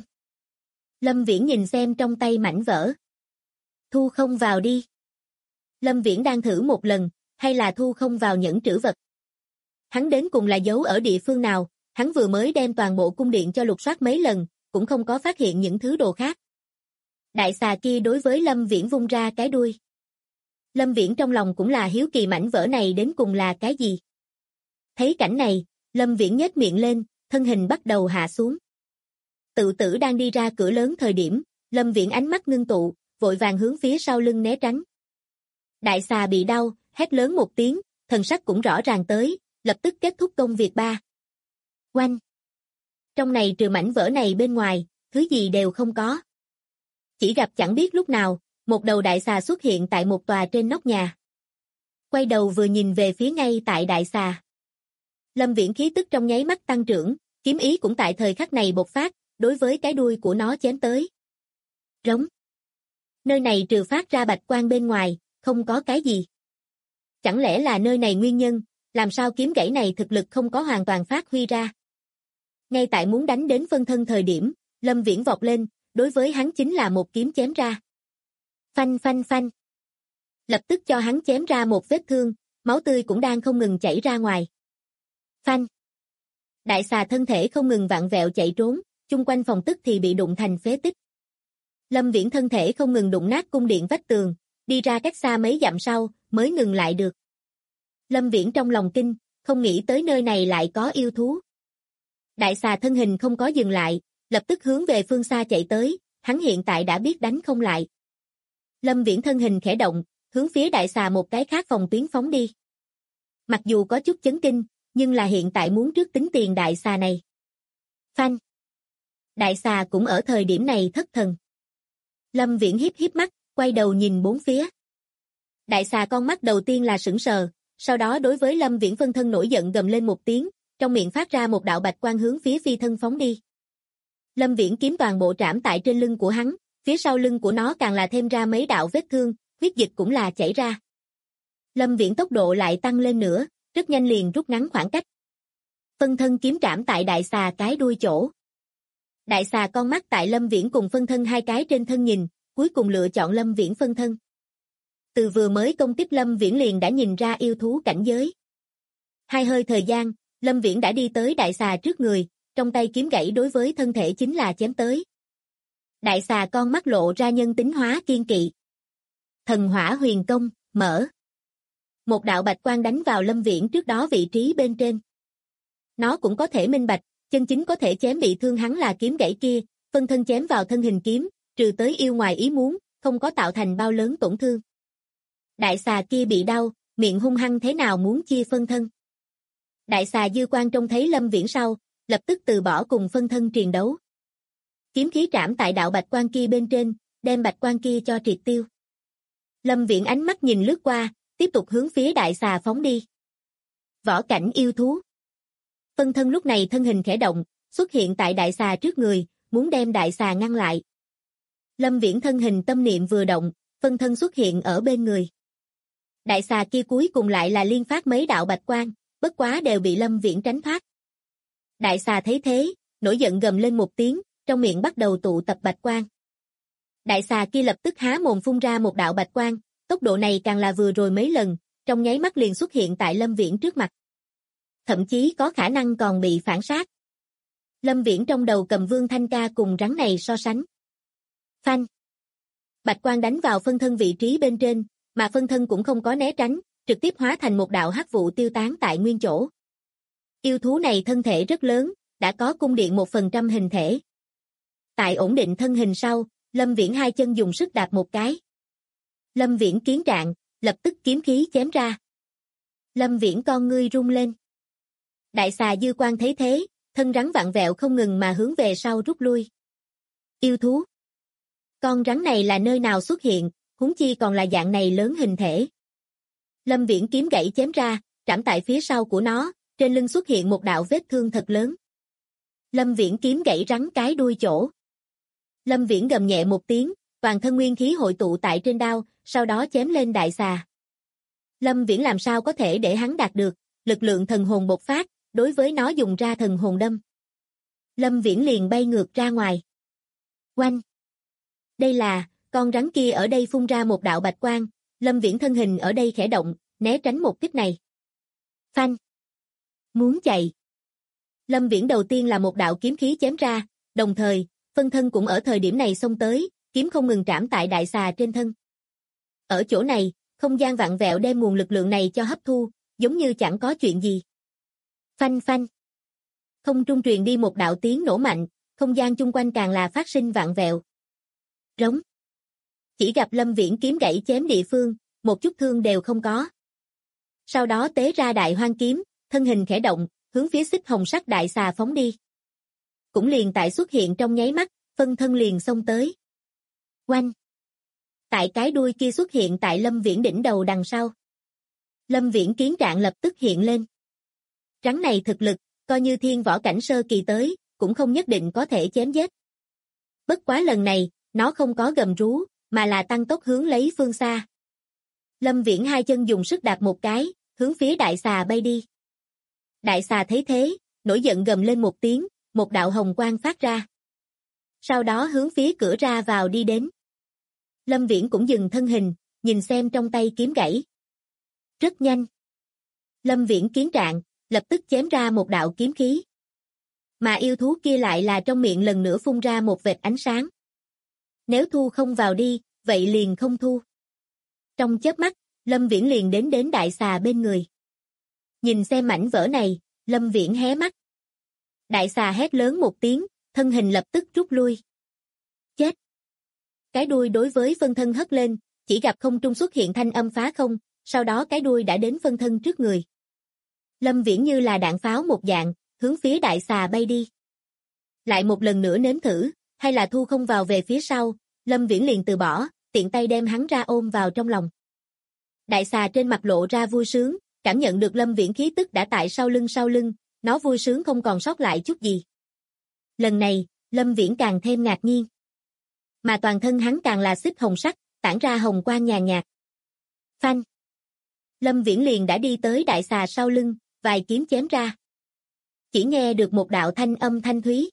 Lâm Viễn nhìn xem trong tay mảnh vỡ. Thu không vào đi. Lâm Viễn đang thử một lần, hay là thu không vào nhẫn trữ vật. Hắn đến cùng là giấu ở địa phương nào, hắn vừa mới đem toàn bộ cung điện cho lục soát mấy lần, cũng không có phát hiện những thứ đồ khác. Đại xà kia đối với Lâm Viễn vung ra cái đuôi. Lâm Viễn trong lòng cũng là hiếu kỳ mảnh vỡ này đến cùng là cái gì. Thấy cảnh này, Lâm Viễn nhếch miệng lên, thân hình bắt đầu hạ xuống. Tự tử đang đi ra cửa lớn thời điểm, Lâm Viễn ánh mắt ngưng tụ, vội vàng hướng phía sau lưng né tránh. Đại xà bị đau, hét lớn một tiếng, thần sắc cũng rõ ràng tới, lập tức kết thúc công việc ba. Oanh! Trong này trừ mảnh vỡ này bên ngoài, thứ gì đều không có. Chỉ gặp chẳng biết lúc nào, một đầu đại xà xuất hiện tại một tòa trên nóc nhà. Quay đầu vừa nhìn về phía ngay tại đại xà. Lâm Viễn khí tức trong nháy mắt tăng trưởng, kiếm ý cũng tại thời khắc này bộc phát, đối với cái đuôi của nó chém tới. Rống. Nơi này trừ phát ra bạch quang bên ngoài, không có cái gì. Chẳng lẽ là nơi này nguyên nhân, làm sao kiếm gãy này thực lực không có hoàn toàn phát huy ra. Ngay tại muốn đánh đến phân thân thời điểm, Lâm Viễn vọt lên, đối với hắn chính là một kiếm chém ra. Phanh phanh phanh. Lập tức cho hắn chém ra một vết thương, máu tươi cũng đang không ngừng chảy ra ngoài. Phanh. Đại xà thân thể không ngừng vặn vẹo chạy trốn, chung quanh phòng tức thì bị đụng thành phế tích. Lâm Viễn thân thể không ngừng đụng nát cung điện vách tường, đi ra cách xa mấy dặm sau, mới ngừng lại được. Lâm Viễn trong lòng kinh, không nghĩ tới nơi này lại có yêu thú. Đại xà thân hình không có dừng lại, lập tức hướng về phương xa chạy tới, hắn hiện tại đã biết đánh không lại. Lâm Viễn thân hình khẽ động, hướng phía đại xà một cái khác phòng tuyến phóng đi. Mặc dù có chút chấn kinh, nhưng là hiện tại muốn trước tính tiền đại xà này. Phanh. Đại xà cũng ở thời điểm này thất thần. Lâm Viễn híp híp mắt, quay đầu nhìn bốn phía. Đại xà con mắt đầu tiên là sững sờ, sau đó đối với Lâm Viễn phân thân nổi giận gầm lên một tiếng, trong miệng phát ra một đạo bạch quang hướng phía phi thân phóng đi. Lâm Viễn kiếm toàn bộ trảm tại trên lưng của hắn, phía sau lưng của nó càng là thêm ra mấy đạo vết thương, huyết dịch cũng là chảy ra. Lâm Viễn tốc độ lại tăng lên nữa, rất nhanh liền rút ngắn khoảng cách. Phân thân kiếm trảm tại đại xà cái đuôi chỗ. Đại xà con mắt tại Lâm Viễn cùng phân thân hai cái trên thân nhìn, cuối cùng lựa chọn Lâm Viễn phân thân. Từ vừa mới công tiếp Lâm Viễn liền đã nhìn ra yêu thú cảnh giới. Hai hơi thời gian, Lâm Viễn đã đi tới đại xà trước người, trong tay kiếm gãy đối với thân thể chính là chém tới. Đại xà con mắt lộ ra nhân tính hóa kiên kỵ. Thần hỏa huyền công, mở. Một đạo bạch quang đánh vào Lâm Viễn trước đó vị trí bên trên. Nó cũng có thể minh bạch, chân chính có thể chém bị thương hắn là kiếm gãy kia, phân thân chém vào thân hình kiếm, trừ tới yêu ngoài ý muốn, không có tạo thành bao lớn tổn thương. Đại xà kia bị đau, miệng hung hăng thế nào muốn chia phân thân. Đại xà dư quan trông thấy Lâm Viễn sau, lập tức từ bỏ cùng phân thân triền đấu. Kiếm khí trảm tại đạo bạch quang kia bên trên, đem bạch quang kia cho triệt tiêu. Lâm Viễn ánh mắt nhìn lướt qua, tiếp tục hướng phía đại xà phóng đi. Võ cảnh yêu thú. Phân thân lúc này thân hình khẽ động, xuất hiện tại đại xà trước người, muốn đem đại xà ngăn lại. Lâm Viễn thân hình tâm niệm vừa động, phân thân xuất hiện ở bên người. Đại xà kia cuối cùng lại là liên phát mấy đạo bạch quang, bất quá đều bị Lâm Viễn tránh thoát. Đại xà thấy thế, nổi giận gầm lên một tiếng, trong miệng bắt đầu tụ tập bạch quang. Đại xà kia lập tức há mồm phun ra một đạo bạch quang, tốc độ này càng là vừa rồi mấy lần, trong nháy mắt liền xuất hiện tại Lâm Viễn trước mặt. Thậm chí có khả năng còn bị phản sát. Lâm Viễn trong đầu cầm Vương Thanh Ca cùng rắn này so sánh. Phanh. Bạch quang đánh vào phân thân vị trí bên trên, mà phân thân cũng không có né tránh, trực tiếp hóa thành một đạo hắc vụ tiêu tán tại nguyên chỗ. Yêu thú này thân thể rất lớn, đã có cung điện 1% hình thể. Tại ổn định thân hình sau, Lâm Viễn hai chân dùng sức đạp một cái. Lâm Viễn kiến trạng, lập tức kiếm khí chém ra. Lâm Viễn con ngươi rung lên. Đại xà dư quan thấy thế, thân rắn vặn vẹo không ngừng mà hướng về sau rút lui. Yêu thú. Con rắn này là nơi nào xuất hiện, huống chi còn là dạng này lớn hình thể. Lâm Viễn kiếm gãy chém ra, trảm tại phía sau của nó, trên lưng xuất hiện một đạo vết thương thật lớn. Lâm Viễn kiếm gãy rắn cái đuôi chỗ. Lâm Viễn gầm nhẹ một tiếng, toàn thân nguyên khí hội tụ tại trên đao, sau đó chém lên đại xà. Lâm Viễn làm sao có thể để hắn đạt được, lực lượng thần hồn bộc phát, đối với nó dùng ra thần hồn đâm. Lâm Viễn liền bay ngược ra ngoài. Oanh! Đây là, con rắn kia ở đây phun ra một đạo bạch quang, Lâm Viễn thân hình ở đây khẽ động, né tránh một kích này. Phanh! Muốn chạy. Lâm Viễn đầu tiên là một đạo kiếm khí chém ra, đồng thời, phân thân cũng ở thời điểm này xông tới, kiếm không ngừng trảm tại đại xà trên thân. Ở chỗ này, không gian vặn vẹo đem nguồn lực lượng này cho hấp thu, giống như chẳng có chuyện gì. Phanh phanh. Không trung truyền đi một đạo tiếng nổ mạnh, không gian chung quanh càng là phát sinh vặn vẹo. Rống. Chỉ gặp Lâm Viễn kiếm gãy chém địa phương, một chút thương đều không có. Sau đó tế ra đại hoang kiếm, thân hình khẽ động, hướng phía xích hồng sắc đại xà phóng đi. Cũng liền tại xuất hiện trong nháy mắt, phân thân liền xông tới. Oanh! Tại cái đuôi kia xuất hiện tại Lâm Viễn đỉnh đầu đằng sau. Lâm Viễn kiến trạng lập tức hiện lên. Rắn này thực lực, coi như thiên võ cảnh sơ kỳ tới, cũng không nhất định có thể chém giết. Bất quá lần này, nó không có gầm rú, mà là tăng tốc hướng lấy phương xa. Lâm Viễn hai chân dùng sức đạp một cái, hướng phía đại xà bay đi. Đại xà thấy thế, nổi giận gầm lên một tiếng, một đạo hồng quang phát ra. Sau đó hướng phía cửa ra vào đi đến. Lâm Viễn cũng dừng thân hình, nhìn xem trong tay kiếm gãy. Rất nhanh. Lâm Viễn kiến trạng, lập tức chém ra một đạo kiếm khí. Mà yêu thú kia lại là trong miệng lần nữa phun ra một vệt ánh sáng. Nếu thu không vào đi, vậy liền không thu. Trong chớp mắt, Lâm Viễn liền đến đại xà bên người. Nhìn xem mảnh vỡ này, Lâm Viễn hé mắt. Đại xà hét lớn một tiếng, thân hình lập tức rút lui. Chết! Cái đuôi đối với phân thân hất lên, chỉ gặp không trung xuất hiện thanh âm phá không, sau đó cái đuôi đã đến phân thân trước người. Lâm Viễn như là đạn pháo một dạng, hướng phía đại xà bay đi. Lại một lần nữa nếm thử, hay là thu không vào về phía sau, Lâm Viễn liền từ bỏ, tiện tay đem hắn ra ôm vào trong lòng. Đại xà trên mặt lộ ra vui sướng, cảm nhận được Lâm Viễn khí tức đã tại sau lưng, nó vui sướng không còn sót lại chút gì. Lần này, Lâm Viễn càng thêm ngạc nhiên. Mà toàn thân hắn càng là xích hồng sắc, tản ra hồng quang nhàn nhạt. Phanh! Lâm Viễn liền đã đi tới đại xà sau lưng, vài kiếm chém ra. Chỉ nghe được một đạo thanh âm thanh thúy.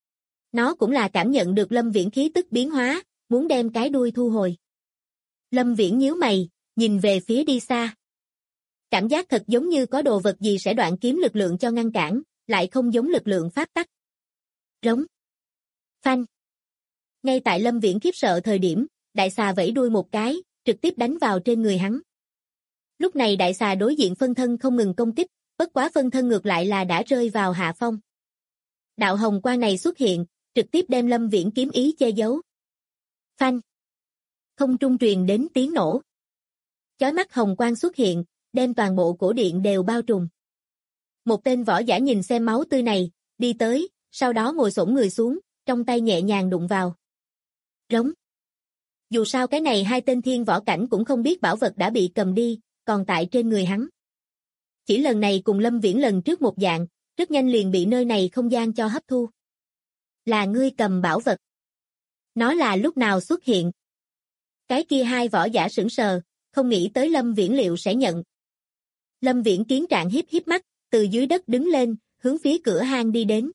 Nó cũng là cảm nhận được Lâm Viễn khí tức biến hóa, muốn đem cái đuôi thu hồi. Lâm Viễn nhíu mày, nhìn về phía đi xa. Cảm giác thật giống như có đồ vật gì sẽ đoạn kiếm lực lượng cho ngăn cản, lại không giống lực lượng pháp tắc. Rống. Phanh. Ngay tại Lâm Viễn khiếp sợ thời điểm, đại xà vẫy đuôi một cái, trực tiếp đánh vào trên người hắn. Lúc này đại xà đối diện phân thân không ngừng công kích, bất quá phân thân ngược lại là đã rơi vào hạ phong. Đạo hồng quang này xuất hiện, trực tiếp đem Lâm Viễn kiếm ý che giấu. Phanh. Không trung truyền đến tiếng nổ. Chói mắt hồng quang xuất hiện, đem toàn bộ cổ điện đều bao trùm. Một tên võ giả nhìn xem máu tươi này, đi tới, sau đó ngồi xổm người xuống, trong tay nhẹ nhàng đụng vào. Rống. Dù sao cái này hai tên thiên võ cảnh cũng không biết bảo vật đã bị cầm đi, còn tại trên người hắn. Chỉ lần này cùng Lâm Viễn lần trước một dạng, rất nhanh liền bị nơi này không gian cho hấp thu. Là ngươi cầm bảo vật. Nó là lúc nào xuất hiện? Cái kia hai võ giả sững sờ, không nghĩ tới Lâm Viễn liệu sẽ nhận. Lâm Viễn kiến trạng híp mắt, từ dưới đất đứng lên, hướng phía cửa hang đi đến.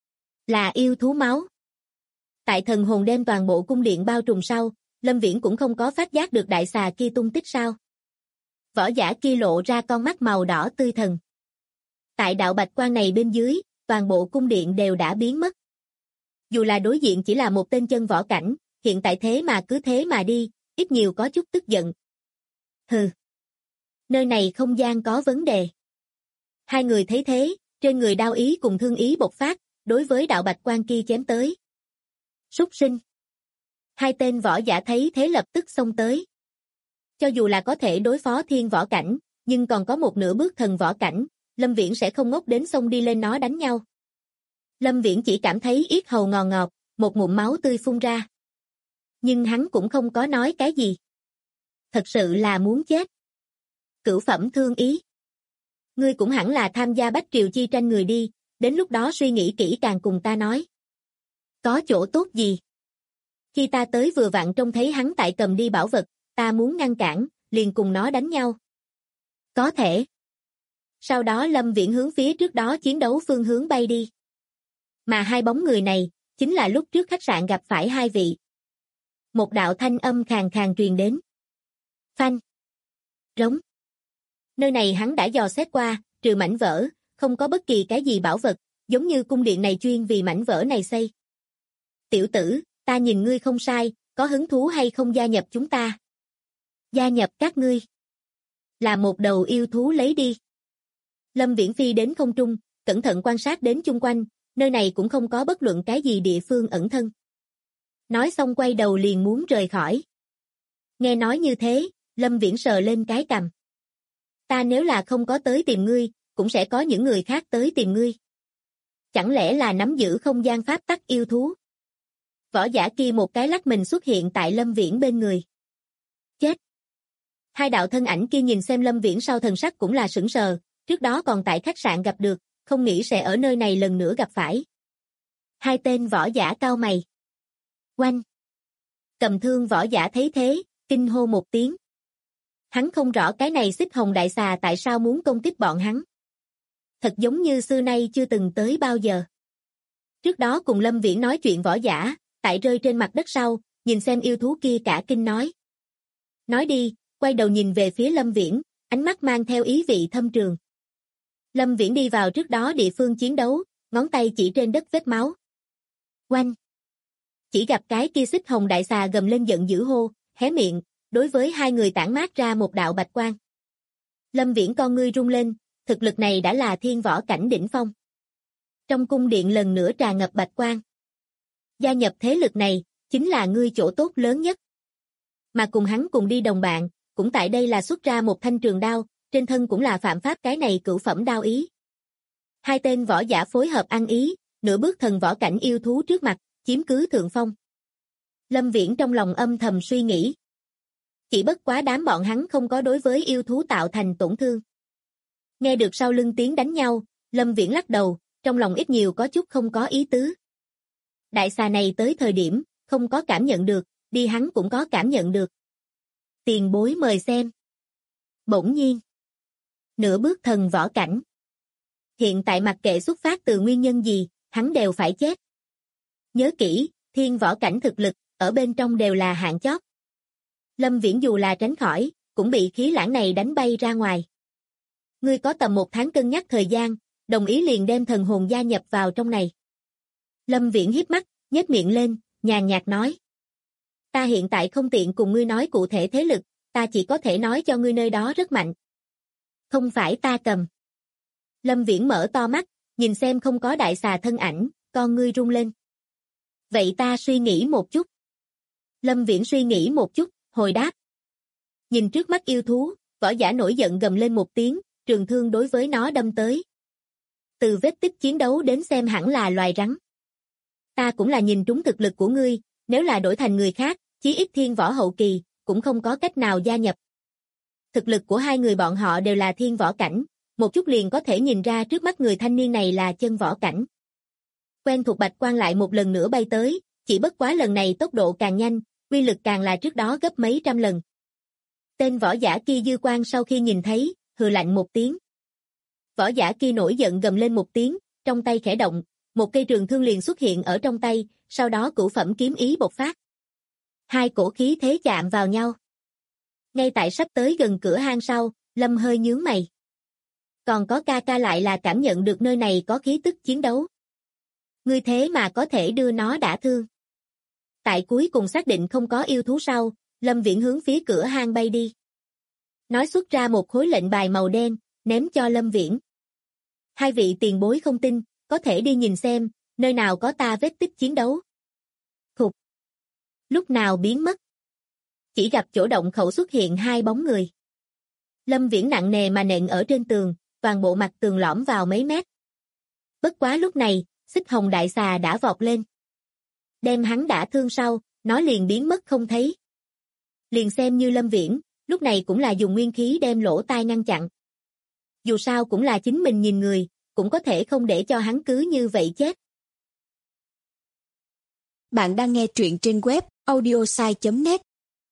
Là yêu thú máu. Tại thần hồn đem toàn bộ cung điện bao trùm sau, Lâm Viễn cũng không có phát giác được đại xà kia tung tích sao. Võ giả kia lộ ra con mắt màu đỏ tươi thần. Tại đạo bạch quang này bên dưới, toàn bộ cung điện đều đã biến mất. Dù là đối diện chỉ là một tên chân võ cảnh, hiện tại thế mà cứ thế mà đi, ít nhiều có chút tức giận. Hừ. Nơi này không gian có vấn đề. Hai người thấy thế, trên người đao ý cùng thương ý bộc phát, đối với đạo bạch quang kia chém tới. Súc sinh. Hai tên võ giả thấy thế lập tức xông tới. Cho dù là có thể đối phó thiên võ cảnh, nhưng còn có một nửa bước thần võ cảnh, Lâm Viễn sẽ không ngốc đến xông đi lên nó đánh nhau. Lâm Viễn chỉ cảm thấy yết hầu ngọt ngọt, một ngụm máu tươi phun ra. Nhưng hắn cũng không có nói cái gì. Thật sự là muốn chết. Cửu phẩm thương ý. Ngươi cũng hẳn là tham gia bách triều chi tranh người đi, đến lúc đó suy nghĩ kỹ càng cùng ta nói. Có chỗ tốt gì? Khi ta tới vừa vặn trông thấy hắn tại cầm đi bảo vật, ta muốn ngăn cản, liền cùng nó đánh nhau. Có thể. Sau đó Lâm Viễn hướng phía trước đó chiến đấu phương hướng bay đi. Mà hai bóng người này, chính là lúc trước khách sạn gặp phải hai vị. Một đạo thanh âm khàn khàn truyền đến. Phanh. Rống. Nơi này hắn đã dò xét qua, trừ mảnh vỡ, không có bất kỳ cái gì bảo vật, giống như cung điện này chuyên vì mảnh vỡ này xây. Tiểu tử, ta nhìn ngươi không sai, có hứng thú hay không gia nhập chúng ta? Gia nhập các ngươi. Là một đầu yêu thú lấy đi. Lâm Viễn phi đến không trung, cẩn thận quan sát đến chung quanh, nơi này cũng không có bất luận cái gì địa phương ẩn thân. Nói xong quay đầu liền muốn rời khỏi. Nghe nói như thế, Lâm Viễn sờ lên cái cằm. Ta nếu là không có tới tìm ngươi, cũng sẽ có những người khác tới tìm ngươi. Chẳng lẽ là nắm giữ không gian pháp tắc yêu thú? Võ giả kia một cái lắc mình xuất hiện tại Lâm Viễn bên người. Chết! Hai đạo thân ảnh kia nhìn xem Lâm Viễn sau thần sắc cũng là sững sờ, trước đó còn tại khách sạn gặp được, không nghĩ sẽ ở nơi này lần nữa gặp phải. Hai tên võ giả cau mày. Oanh! Cầm thương võ giả thấy thế, kinh hô một tiếng. Hắn không rõ cái này Xích Hồng Đại Xà tại sao muốn công kích bọn hắn. Thật giống như xưa nay chưa từng tới bao giờ. Trước đó cùng Lâm Viễn nói chuyện võ giả, tại rơi trên mặt đất sau, nhìn xem yêu thú kia cả kinh nói. Nói đi, quay đầu nhìn về phía Lâm Viễn, ánh mắt mang theo ý vị thâm trường. Lâm Viễn đi vào trước đó địa phương chiến đấu, ngón tay chỉ trên đất vết máu. Oanh! Chỉ gặp cái kia Xích Hồng Đại Xà gầm lên giận dữ hô, hé miệng, đối với hai người tản mát ra một đạo bạch quang. Lâm Viễn con ngươi rung lên, thực lực này đã là thiên võ cảnh đỉnh phong. Trong cung điện lần nữa tràn ngập bạch quang. Gia nhập thế lực này, chính là ngươi chỗ tốt lớn nhất. Mà cùng hắn cùng đi đồng bạn, cũng tại đây là xuất ra một thanh trường đao, trên thân cũng là phạm pháp cái này cửu phẩm đao ý. Hai tên võ giả phối hợp ăn ý, nửa bước thần võ cảnh yêu thú trước mặt, chiếm cứ thượng phong. Lâm Viễn trong lòng âm thầm suy nghĩ. Chỉ bất quá đám bọn hắn không có đối với yêu thú tạo thành tổn thương. Nghe được sau lưng tiếng đánh nhau, Lâm Viễn lắc đầu, trong lòng ít nhiều có chút không có ý tứ. Đại xà này tới thời điểm, không có cảm nhận được, đi hắn cũng có cảm nhận được. Tiền bối mời xem. Bỗng nhiên. Nửa bước thần võ cảnh. Hiện tại mặc kệ xuất phát từ nguyên nhân gì, hắn đều phải chết. Nhớ kỹ, thiên võ cảnh thực lực, ở bên trong đều là hạng chót. Lâm Viễn dù là tránh khỏi, cũng bị khí lãng này đánh bay ra ngoài. Ngươi có tầm 1 tháng cân nhắc thời gian, đồng ý liền đem thần hồn gia nhập vào trong này. Lâm Viễn híp mắt, nhếch miệng lên, nhàn nhạt nói. Ta hiện tại không tiện cùng ngươi nói cụ thể thế lực, ta chỉ có thể nói cho ngươi nơi đó rất mạnh. Không phải ta cầm. Lâm Viễn mở to mắt, nhìn xem không có đại xà thân ảnh, con ngươi rung lên. Vậy ta suy nghĩ một chút. Lâm Viễn suy nghĩ một chút, hồi đáp. Nhìn trước mắt yêu thú, võ giả nổi giận gầm lên một tiếng, trường thương đối với nó đâm tới. Từ vết tích chiến đấu đến xem hẳn là loài rắn. Ta cũng là nhìn trúng thực lực của ngươi, nếu là đổi thành người khác, chí ít thiên võ hậu kỳ, cũng không có cách nào gia nhập. Thực lực của hai người bọn họ đều là thiên võ cảnh, một chút liền có thể nhìn ra trước mắt người thanh niên này là chân võ cảnh. Quen thuộc bạch quang lại một lần nữa bay tới, chỉ bất quá lần này tốc độ càng nhanh, uy lực càng là trước đó gấp mấy trăm lần. Tên võ giả kia dư quang sau khi nhìn thấy, hừ lạnh một tiếng. Võ giả kia nổi giận gầm lên một tiếng, trong tay khẽ động, một cây trường thương liền xuất hiện ở trong tay, sau đó cửu phẩm kiếm ý bộc phát. Hai cổ khí thế chạm vào nhau. Ngay tại sắp tới gần cửa hang sau, Lâm hơi nhướng mày. Còn có ca ca lại là cảm nhận được nơi này có khí tức chiến đấu. Ngươi thế mà có thể đưa nó đả thương. Tại cuối cùng xác định không có yêu thú sau, Lâm Viễn hướng phía cửa hang bay đi. Nói xuất ra một khối lệnh bài màu đen, ném cho Lâm Viễn. Hai vị tiền bối không tin, có thể đi nhìn xem, nơi nào có ta vết tích chiến đấu. Khục. Lúc nào biến mất. Chỉ gặp chỗ động khẩu xuất hiện hai bóng người. Lâm Viễn nặng nề mà nện ở trên tường, toàn bộ mặt tường lõm vào mấy mét. Bất quá lúc này, Xích Hồng Đại Xà đã vọt lên. Đem hắn đả thương sau, nó liền biến mất không thấy. Liền xem như Lâm Viễn, lúc này cũng là dùng nguyên khí đem lỗ tai ngăn chặn. Dù sao cũng là chính mình nhìn người, cũng có thể không để cho hắn cứ như vậy chết. Bạn đang nghe truyện trên web audiosai.net.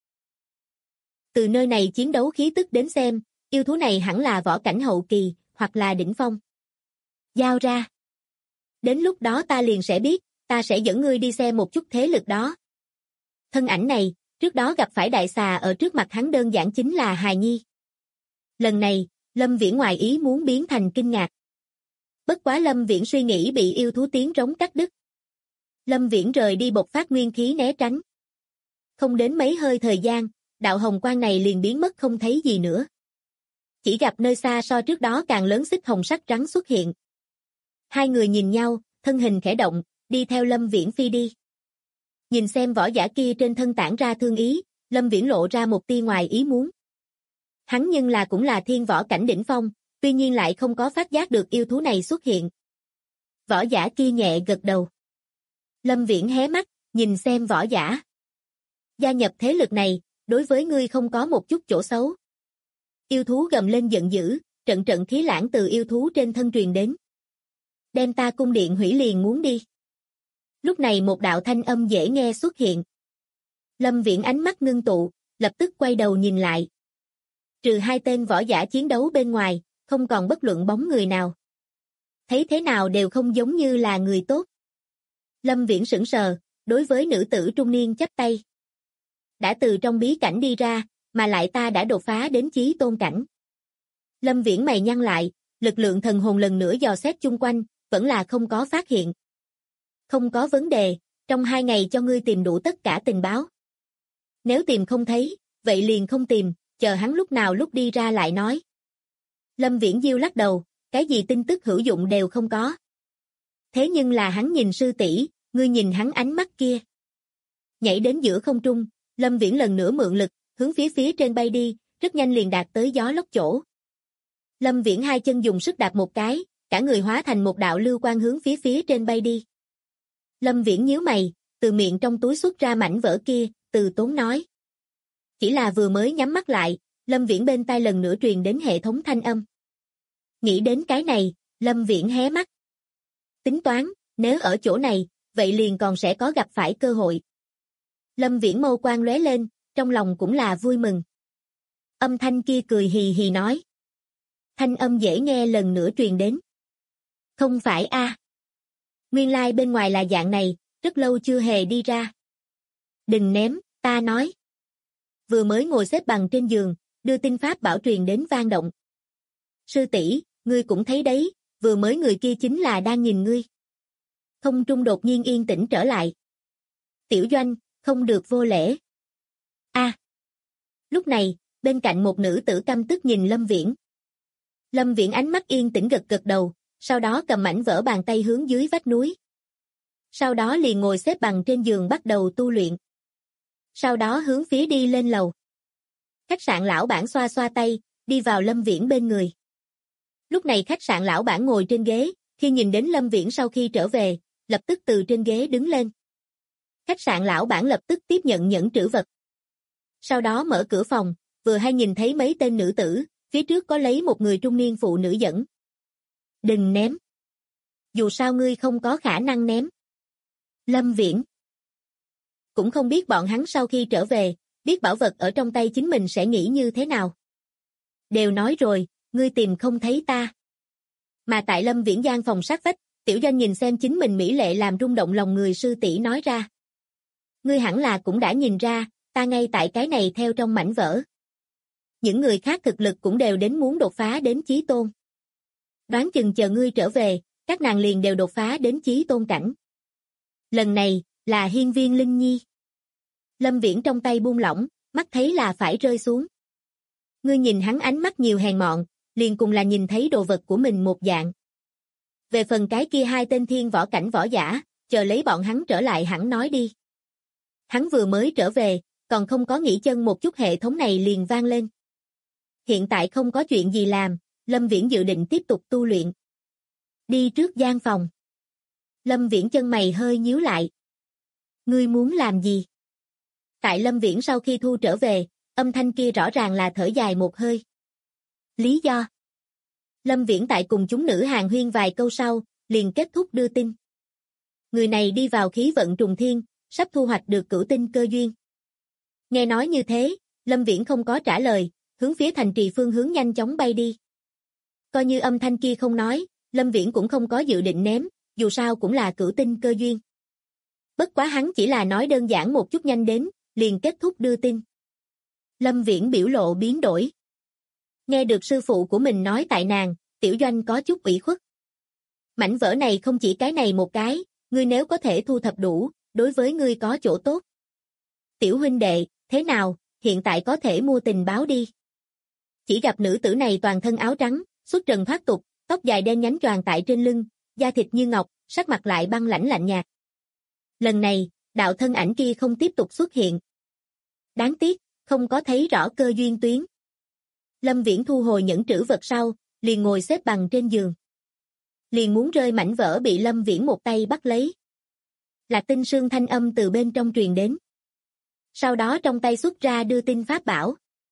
Từ nơi này chiến đấu khí tức đến xem, yêu thú này hẳn là võ cảnh hậu kỳ, hoặc là đỉnh phong. Giao ra. Đến lúc đó ta liền sẽ biết, ta sẽ dẫn ngươi đi xem một chút thế lực đó. Thân ảnh này, trước đó gặp phải đại xà ở trước mặt hắn đơn giản chính là hài nhi. Lần này, Lâm Viễn ngoài ý muốn biến thành kinh ngạc. Bất quá Lâm Viễn suy nghĩ bị yêu thú tiếng rống cắt đứt. Lâm Viễn rời đi bộc phát nguyên khí né tránh. Không đến mấy hơi thời gian, đạo hồng quang này liền biến mất không thấy gì nữa. Chỉ gặp nơi xa so trước đó càng lớn xích hồng sắc rắn xuất hiện. Hai người nhìn nhau, thân hình khẽ động, đi theo Lâm Viễn phi đi. Nhìn xem võ giả kia trên thân tản ra thương ý, Lâm Viễn lộ ra một tia ngoài ý muốn. Hắn nhưng là cũng là thiên võ cảnh đỉnh phong, tuy nhiên lại không có phát giác được yêu thú này xuất hiện. Võ giả kia nhẹ gật đầu. Lâm Viễn hé mắt, nhìn xem võ giả. Gia nhập thế lực này, đối với ngươi không có một chút chỗ xấu. Yêu thú gầm lên giận dữ, trận trận khí lãng từ yêu thú trên thân truyền đến. Đem ta cung điện hủy liền muốn đi. Lúc này một đạo thanh âm dễ nghe xuất hiện. Lâm Viễn ánh mắt ngưng tụ, lập tức quay đầu nhìn lại. Trừ hai tên võ giả chiến đấu bên ngoài, không còn bất luận bóng người nào. Thấy thế nào đều không giống như là người tốt. Lâm Viễn sững sờ, đối với nữ tử trung niên chắp tay. Đã từ trong bí cảnh đi ra, mà lại ta đã đột phá đến chí tôn cảnh. Lâm Viễn mày nhăn lại, lực lượng thần hồn lần nữa dò xét chung quanh, vẫn là không có phát hiện. Không có vấn đề, trong 2 ngày cho ngươi tìm đủ tất cả tình báo. Nếu tìm không thấy, vậy liền không tìm, chờ hắn lúc nào lúc đi ra lại nói. Lâm Viễn Diêu lắc đầu, cái gì tin tức hữu dụng đều không có. Thế nhưng là hắn nhìn sư tỷ, ngươi nhìn hắn ánh mắt kia. Nhảy đến giữa không trung, Lâm Viễn lần nữa mượn lực, hướng phía trên bay đi, rất nhanh liền đạt tới gió lốc chỗ. Lâm Viễn hai chân dùng sức đạp một cái, cả người hóa thành một đạo lưu quang hướng phía trên bay đi. Lâm Viễn nhíu mày, từ miệng trong túi xuất ra mảnh vỡ kia, từ tốn nói. Chỉ là vừa mới nhắm mắt lại, Lâm Viễn bên tai lần nữa truyền đến hệ thống thanh âm. Nghĩ đến cái này, Lâm Viễn hé mắt. Tính toán, nếu ở chỗ này, vậy liền còn sẽ có gặp phải cơ hội. Lâm Viễn mâu quang lóe lên, trong lòng cũng là vui mừng. Âm thanh kia cười hì hì nói. Thanh âm dễ nghe lần nữa truyền đến. Không phải a? Nguyên lai bên ngoài là dạng này, rất lâu chưa hề đi ra. Đừng ném, ta nói. Vừa mới ngồi xếp bằng trên giường, đưa tinh pháp bảo truyền đến vang động. Sư tỷ, ngươi cũng thấy đấy, vừa mới người kia chính là đang nhìn ngươi. Không trung đột nhiên yên tĩnh trở lại. Tiểu Doanh, không được vô lễ. A. Lúc này, bên cạnh một nữ tử căm tức nhìn Lâm Viễn. Lâm Viễn ánh mắt yên tĩnh gật gật đầu, sau đó cầm mảnh vỡ bàn tay hướng dưới vách núi. Sau đó liền ngồi xếp bằng trên giường bắt đầu tu luyện. Sau đó hướng phía đi lên lầu. Khách sạn lão bản xoa xoa tay, đi vào Lâm Viễn bên người. Lúc này khách sạn lão bản ngồi trên ghế, khi nhìn đến Lâm Viễn sau khi trở về, lập tức từ trên ghế đứng lên. Khách sạn lão bản lập tức tiếp nhận nhẫn trữ vật. Sau đó mở cửa phòng, vừa hay nhìn thấy mấy tên nữ tử, phía trước có lấy một người trung niên phụ nữ dẫn. Đừng ném. Dù sao ngươi không có khả năng ném. Lâm Viễn cũng không biết bọn hắn sau khi trở về, biết bảo vật ở trong tay chính mình sẽ nghĩ như thế nào. Đều nói rồi, ngươi tìm không thấy ta. Mà tại Lâm Viễn gian phòng sát vách, Tiểu Doanh nhìn xem chính mình mỹ lệ làm rung động lòng người sư tỷ nói ra. Ngươi hẳn là cũng đã nhìn ra, ta ngay tại cái này theo trong mảnh vỡ. Những người khác thực lực cũng đều đến muốn đột phá đến chí tôn. Đoán chừng chờ ngươi trở về, các nàng liền đều đột phá đến chí tôn cảnh. Lần này, là Hiên Viên Linh Nhi. Lâm Viễn trong tay buông lỏng, mắt thấy là phải rơi xuống. Ngươi nhìn hắn ánh mắt nhiều hèn mọn, liền cùng là nhìn thấy đồ vật của mình một dạng. Về phần cái kia hai tên thiên võ cảnh võ giả, chờ lấy bọn hắn trở lại hẳn nói đi. Hắn vừa mới trở về, còn không có nghỉ chân một chút hệ thống này liền vang lên. Hiện tại không có chuyện gì làm, Lâm Viễn dự định tiếp tục tu luyện. Đi trước gian phòng. Lâm Viễn chân mày hơi nhíu lại. Ngươi muốn làm gì? Tại Lâm Viễn sau khi thu trở về, âm thanh kia rõ ràng là thở dài một hơi. Lý do? Lâm Viễn tại cùng chúng nữ hàn huyên vài câu sau, liền kết thúc đưa tin. Người này đi vào khí vận trùng thiên, sắp thu hoạch được cửu tinh cơ duyên. Nghe nói như thế, Lâm Viễn không có trả lời, hướng phía thành trì phương hướng nhanh chóng bay đi. Coi như âm thanh kia không nói, Lâm Viễn cũng không có dự định ném, dù sao cũng là cửu tinh cơ duyên. Bất quá hắn chỉ là nói đơn giản một chút nhanh đến, liền kết thúc đưa tin. Lâm Viễn biểu lộ biến đổi. Nghe được sư phụ của mình nói tại nàng, Tiểu Doanh có chút ủy khuất. Mảnh vỡ này không chỉ cái này một cái, ngươi nếu có thể thu thập đủ, đối với ngươi có chỗ tốt. Tiểu huynh đệ, thế nào, hiện tại có thể mua tình báo đi. Chỉ gặp nữ tử này toàn thân áo trắng, xuất trần thoát tục, tóc dài đen nhánh choàng tại trên lưng, da thịt như ngọc, sắc mặt lại băng lãnh lạnh nhạt. Lần này, đạo thân ảnh kia không tiếp tục xuất hiện. Đáng tiếc, không có thấy rõ cơ duyên tuyến. Lâm Viễn thu hồi nhẫn trữ vật sau, liền ngồi xếp bằng trên giường. Liền muốn rơi mảnh vỡ bị Lâm Viễn một tay bắt lấy. Lạc Tinh Sương thanh âm từ bên trong truyền đến. Sau đó trong tay xuất ra đưa tin pháp bảo.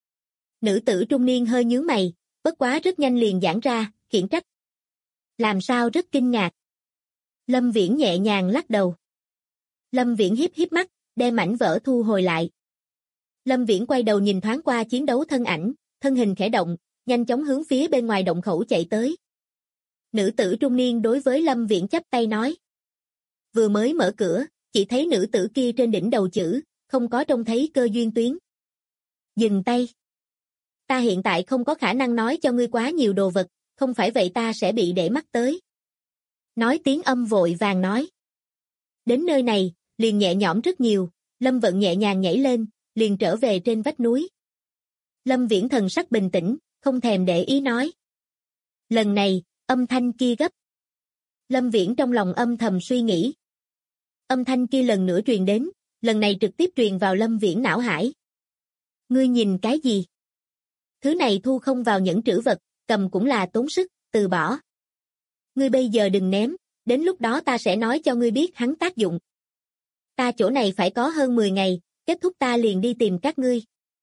Nữ tử trung niên hơi nhướng mày, bất quá rất nhanh liền giãn ra, khiển trách. Làm sao rất kinh ngạc. Lâm Viễn nhẹ nhàng lắc đầu. Lâm Viễn híp híp mắt, đem mảnh vỡ thu hồi lại. Lâm Viễn quay đầu nhìn thoáng qua chiến đấu thân ảnh, thân hình khẽ động, nhanh chóng hướng phía bên ngoài động khẩu chạy tới. Nữ tử trung niên đối với Lâm Viễn chắp tay nói. Vừa mới mở cửa, chỉ thấy nữ tử kia trên đỉnh đầu chữ, không có trông thấy cơ duyên tuyến. Dừng tay. Ta hiện tại không có khả năng nói cho ngươi quá nhiều đồ vật, không phải vậy ta sẽ bị để mắt tới. Nói tiếng âm vội vàng nói. Đến nơi này, liền nhẹ nhõm rất nhiều, Lâm Vận nhẹ nhàng nhảy lên, liền trở về trên vách núi. Lâm Viễn thần sắc bình tĩnh, không thèm để ý nói. Lần này, âm thanh kia gấp. Lâm Viễn trong lòng âm thầm suy nghĩ. Âm thanh kia lần nữa truyền đến, lần này trực tiếp truyền vào Lâm Viễn não hải. Ngươi nhìn cái gì? Thứ này thu không vào nhẫn trữ vật, cầm cũng là tốn sức, từ bỏ. Ngươi bây giờ đừng ném, đến lúc đó ta sẽ nói cho ngươi biết hắn tác dụng. Ta chỗ này phải có hơn 10 ngày, kết thúc ta liền đi tìm các ngươi.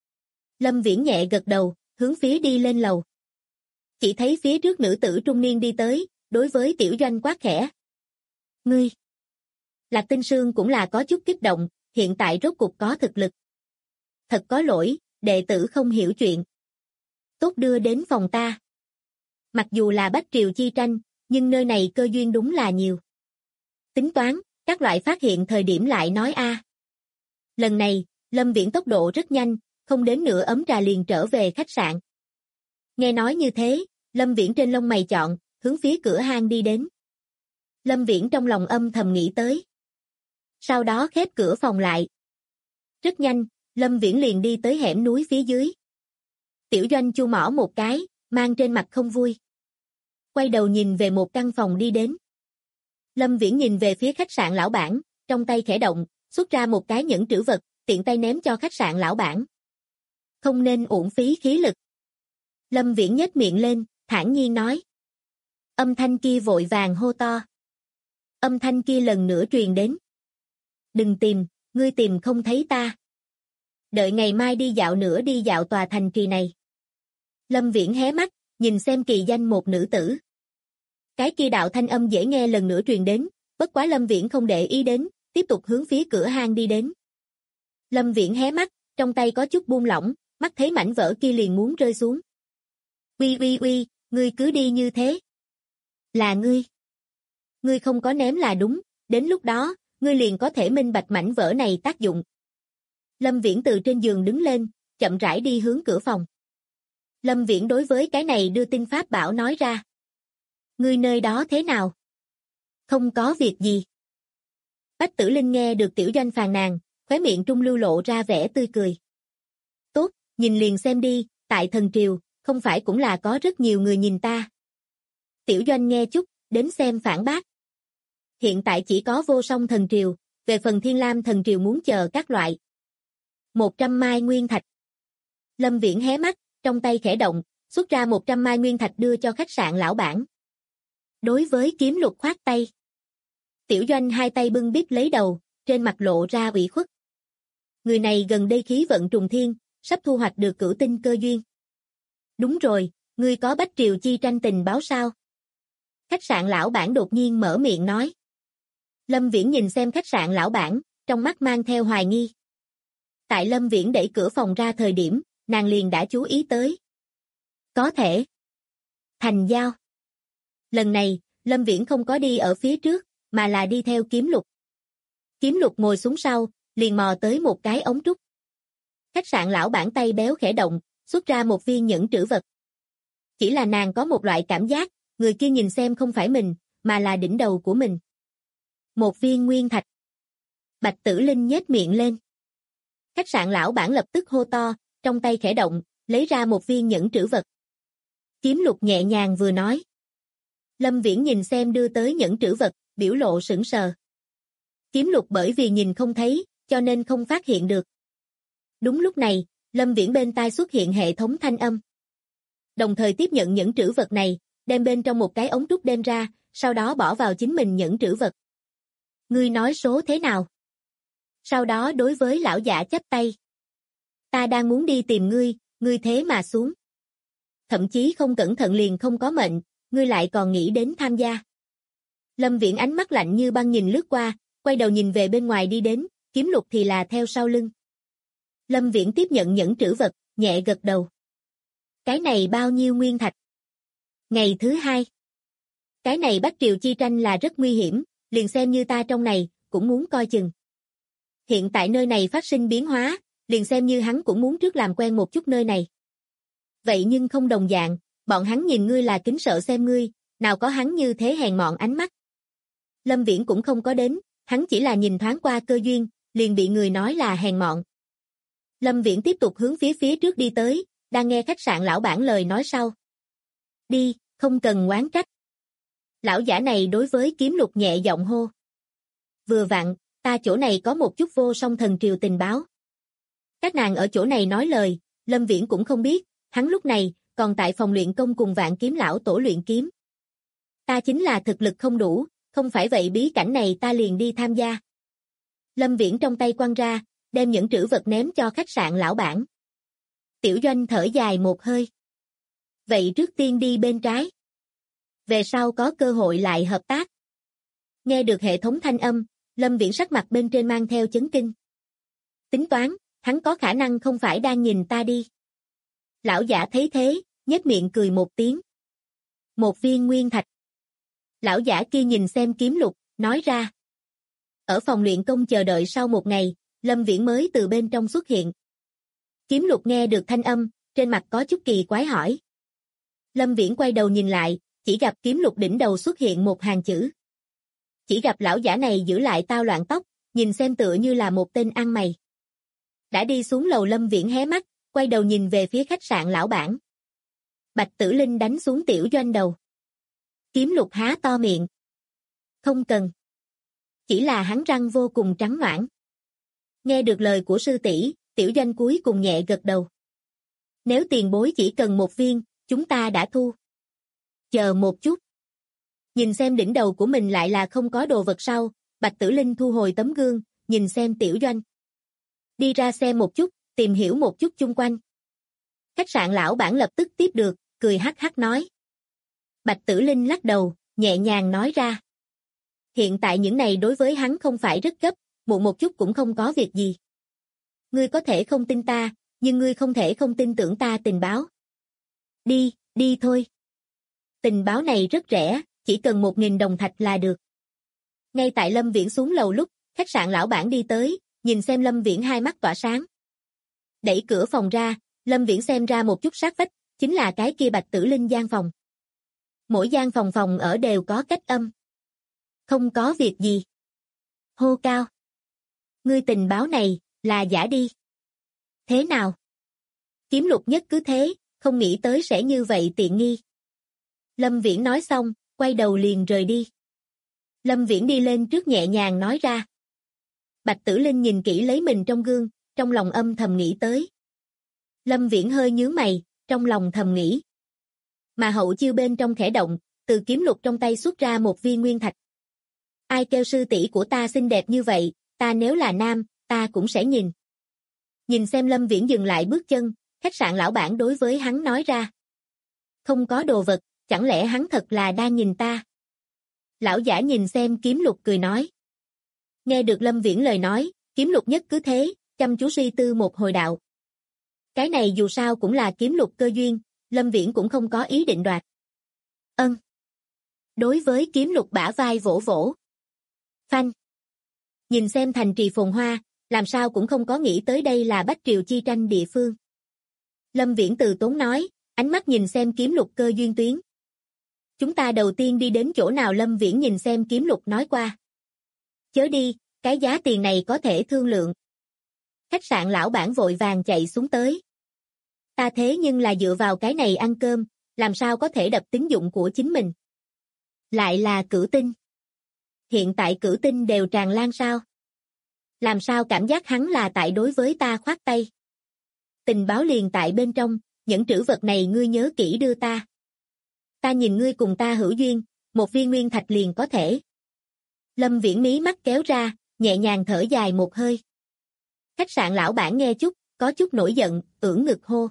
Lâm Viễn nhẹ gật đầu, hướng phía đi lên lầu. Chỉ thấy phía trước nữ tử trung niên đi tới, đối với Tiểu Doanh quát khẽ. Ngươi! Lạc Tinh Sương cũng là có chút kích động, hiện tại rốt cục có thực lực. Thật có lỗi, đệ tử không hiểu chuyện. Tốt đưa đến phòng ta. Mặc dù là Bách Triều chi tranh, nhưng nơi này cơ duyên đúng là nhiều. Tính toán, các loại phát hiện thời điểm lại nói a. Lần này, Lâm Viễn tốc độ rất nhanh, không đến nửa ấm trà liền trở về khách sạn. Nghe nói như thế, Lâm Viễn trên lông mày chọn, hướng phía cửa hang đi đến. Lâm Viễn trong lòng âm thầm nghĩ tới. Sau đó khép cửa phòng lại. Rất nhanh, Lâm Viễn liền đi tới hẻm núi phía dưới. Tiểu Doanh chu mỏ một cái, mang trên mặt không vui. Quay đầu nhìn về một căn phòng đi đến. Lâm Viễn nhìn về phía khách sạn lão bản, trong tay khẽ động, xuất ra một cái nhẫn trữ vật, tiện tay ném cho khách sạn lão bản. Không nên uổng phí khí lực. Lâm Viễn nhếch miệng lên, thản nhiên nói. Âm thanh kia vội vàng hô to. Âm thanh kia lần nữa truyền đến. Đừng tìm, ngươi tìm không thấy ta. Đợi ngày mai đi dạo tòa thành trì này. Lâm Viễn hé mắt, nhìn xem kỳ danh một nữ tử. Cái kia đạo thanh âm dễ nghe lần nữa truyền đến, bất quá Lâm Viễn không để ý đến, tiếp tục hướng phía cửa hang đi đến. Lâm Viễn hé mắt, trong tay có chút buông lỏng, mắt thấy mảnh vỡ kia liền muốn rơi xuống. Uy, ngươi cứ đi như thế. Là ngươi. Ngươi không có ném là đúng, đến lúc đó, ngươi liền có thể minh bạch mảnh vỡ này tác dụng. Lâm Viễn từ trên giường đứng lên, chậm rãi đi hướng cửa phòng. Lâm Viễn đối với cái này đưa tin pháp bảo nói ra. Ngươi nơi đó thế nào? Không có việc gì. Bách Tử Linh nghe được Tiểu Doanh phàn nàn, khóe miệng trung lưu lộ ra vẻ tươi cười. Tốt, nhìn liền xem đi, tại thần triều, không phải cũng là có rất nhiều người nhìn ta. Tiểu Doanh nghe chút, đến xem phản bác. Hiện tại chỉ có Vô Song thần triều, về phần Thiên Lam thần triều muốn chờ các loại. 100 mai nguyên thạch. Lâm Viễn hé mắt, trong tay khẽ động, xuất ra 100 mai nguyên thạch đưa cho khách sạn lão bản. Đối với Kiếm Lục khoát tay. Tiểu Doanh hai tay bưng bít lấy đầu, trên mặt lộ ra ủy khuất. Người này gần đây khí vận trùng thiên, sắp thu hoạch được cửu tinh cơ duyên. Đúng rồi, ngươi có Bách Triều chi tranh tình báo sao? Khách sạn lão bản đột nhiên mở miệng nói. Lâm Viễn nhìn xem khách sạn lão bản, trong mắt mang theo hoài nghi. Tại Lâm Viễn đẩy cửa phòng ra thời điểm, nàng liền đã chú ý tới. Có thể. Thành giao. Lần này, Lâm Viễn không có đi ở phía trước, mà là đi theo Kiếm Lục. Kiếm Lục ngồi xuống sau, liền mò tới một cái ống trúc. Khách sạn lão bản tay béo khẽ động, xuất ra một viên nhẫn trữ vật. Chỉ là nàng có một loại cảm giác, người kia nhìn xem không phải mình, mà là đỉnh đầu của mình. Một viên nguyên thạch. Bạch Tử Linh nhếch miệng lên. Khách sạn lão bản lập tức hô to, trong tay khẽ động, lấy ra một viên nhẫn trữ vật. Kiếm Lục nhẹ nhàng vừa nói. Lâm Viễn nhìn xem đưa tới nhẫn trữ vật, biểu lộ sững sờ. Kiếm Lục bởi vì nhìn không thấy, cho nên không phát hiện được. Đúng lúc này, Lâm Viễn bên tai xuất hiện hệ thống thanh âm. Đồng thời tiếp nhận nhẫn trữ vật này, đem bên trong một cái ống trúc đem ra, sau đó bỏ vào chính mình nhẫn trữ vật. Ngươi nói số thế nào? Sau đó đối với lão giả chắp tay. Ta đang muốn đi tìm ngươi, ngươi thế mà xuống. Thậm chí không cẩn thận liền không có mệnh, ngươi lại còn nghĩ đến tham gia. Lâm Viễn ánh mắt lạnh như băng nhìn lướt qua, quay đầu nhìn về bên ngoài đi đến, Kiếm Lục thì là theo sau lưng. Lâm Viễn tiếp nhận nhẫn trữ vật, nhẹ gật đầu. Cái này bao nhiêu nguyên thạch? Ngày thứ 2. Cái này Bắc Triều chi tranh là rất nguy hiểm, liền xem như ta trong này, cũng muốn coi chừng. Hiện tại nơi này phát sinh biến hóa, liền xem như hắn cũng muốn trước làm quen một chút nơi này. Vậy nhưng không đồng dạng, bọn hắn nhìn ngươi là kính sợ xem ngươi, nào có hắn như thế hèn mọn ánh mắt. Lâm Viễn cũng không có đến, hắn chỉ là nhìn thoáng qua Cơ Duyên, liền bị người nói là hèn mọn. Lâm Viễn tiếp tục hướng phía trước đi tới, đang nghe khách sạn lão bản lời nói sau. Đi, không cần oán trách. Lão giả này đối với Kiếm Lục nhẹ giọng hô. Vừa vặn, ta chỗ này có một chút vô song thần triều tình báo. Các nàng ở chỗ này nói lời, Lâm Viễn cũng không biết, hắn lúc này còn tại phòng luyện công cùng Vạn Kiếm lão tổ luyện kiếm. Ta chính là thực lực không đủ, không phải vậy bí cảnh này ta liền đi tham gia. Lâm Viễn trong tay quăng ra, đem những trữ vật ném cho khách sạn lão bản. Tiểu Doanh thở dài một hơi. Vậy trước tiên đi bên trái. Về sau có cơ hội lại hợp tác. Nghe được hệ thống thanh âm, Lâm Viễn sắc mặt bên trên mang theo chấn kinh. Tính toán, hắn có khả năng không phải đang nhìn ta đi. Lão giả thấy thế, nhếch miệng cười một tiếng. Một viên nguyên thạch. Lão giả kia nhìn xem Kiếm Lục, nói ra. Ở phòng luyện công chờ đợi sau một ngày, Lâm Viễn mới từ bên trong xuất hiện. Kiếm Lục nghe được thanh âm, trên mặt có chút kỳ quái hỏi. Lâm Viễn quay đầu nhìn lại, chỉ gặp Kiếm Lục đỉnh đầu xuất hiện một hàng chữ. Chỉ gặp lão giả này giữ lại tao loạn tóc, nhìn xem tựa như là một tên ăn mày. Đã đi xuống lầu Lâm Viễn hé mắt, quay đầu nhìn về phía khách sạn lão bản. Bạch Tử Linh đánh xuống Tiểu Doanh đầu. Kiếm Lục há to miệng. Không cần. Chỉ là hắn răng vô cùng trắng noãn. Nghe được lời của sư tỷ, Tiểu Doanh cuối cùng nhẹ gật đầu. Nếu tiền bối chỉ cần một viên, chúng ta đã thu. Chờ một chút. Nhìn xem đỉnh đầu của mình lại là không có đồ vật sau, Bạch Tử Linh thu hồi tấm gương, nhìn xem Tiểu Doanh. Đi ra xem một chút, tìm hiểu một chút chung quanh. Khách sạn lão bản lập tức tiếp được, cười hắc hắc nói. Bạch Tử Linh lắc đầu, nhẹ nhàng nói ra. Hiện tại những này đối với hắn không phải rất gấp, muộn một chút cũng không có việc gì. Ngươi có thể không tin ta, nhưng ngươi không thể không tin tưởng ta tình báo. Đi, đi thôi. Tình báo này rất rẻ, chỉ cần 1.000 đồng thạch là được. Ngay tại Lâm Viễn xuống lầu lúc, khách sạn lão bản đi tới, nhìn xem Lâm Viễn hai mắt tỏa sáng. Đẩy cửa phòng ra, Lâm Viễn xem ra một chút sát vách, chính là cái kia Bạch Tử Linh gian phòng. Mỗi gian phòng ở đều có cách âm. Không có việc gì. Hô cao. Ngươi tình báo này, là giả đi. Thế nào? Kiếm Lục nhất cứ thế, không nghĩ tới sẽ như vậy tiện nghi. Lâm Viễn nói xong, quay đầu liền rời đi. Lâm Viễn đi lên trước nhẹ nhàng nói ra. Bạch Tử Linh nhìn kỹ lấy mình trong gương, trong lòng âm thầm nghĩ tới. Lâm Viễn hơi nhướng mày, trong lòng thầm nghĩ. Mà hậu chiêu bên trong khẽ động, từ Kiếm Lục trong tay xuất ra một viên nguyên thạch. Ai kêu sư tỷ của ta xinh đẹp như vậy, ta nếu là nam, ta cũng sẽ nhìn. Nhìn xem Lâm Viễn dừng lại bước chân, khách sạn lão bản đối với hắn nói ra. Không có đồ vật, chẳng lẽ hắn thật là đang nhìn ta? Lão giả nhìn xem Kiếm Lục cười nói. Nghe được Lâm Viễn lời nói, Kiếm Lục nhất cứ thế, chăm chú suy tư một hồi đạo. Cái này dù sao cũng là Kiếm Lục cơ duyên, Lâm Viễn cũng không có ý định đoạt. Ân. Đối với Kiếm Lục bả vai vỗ vỗ. Phanh. Nhìn xem thành trì phồn hoa, làm sao cũng không có nghĩ tới đây là Bắc Triều chi tranh địa phương. Lâm Viễn từ tốn nói, ánh mắt nhìn xem Kiếm Lục cơ duyên tuyến. Chúng ta đầu tiên đi đến chỗ nào? Lâm Viễn nhìn xem Kiếm Lục nói qua. Chớ đi, cái giá tiền này có thể thương lượng. Khách sạn lão bản vội vàng chạy xuống tới. Ta thế nhưng là dựa vào cái này ăn cơm, làm sao có thể đập tín dụng của chính mình? Lại là cửu tinh. Hiện tại cửu tinh đều tràn lan sao? Làm sao cảm giác hắn là tại đối với ta khoát tay? Tình báo liền tại bên trong, những trữ vật này ngươi nhớ kỹ đưa ta. Ta nhìn ngươi cùng ta hữu duyên, một viên nguyên thạch liền có thể. Lâm Viễn mí mắt kéo ra, nhẹ nhàng thở dài một hơi. Khách sạn lão bản nghe chút, có chút nổi giận, ưỡn ngực hô.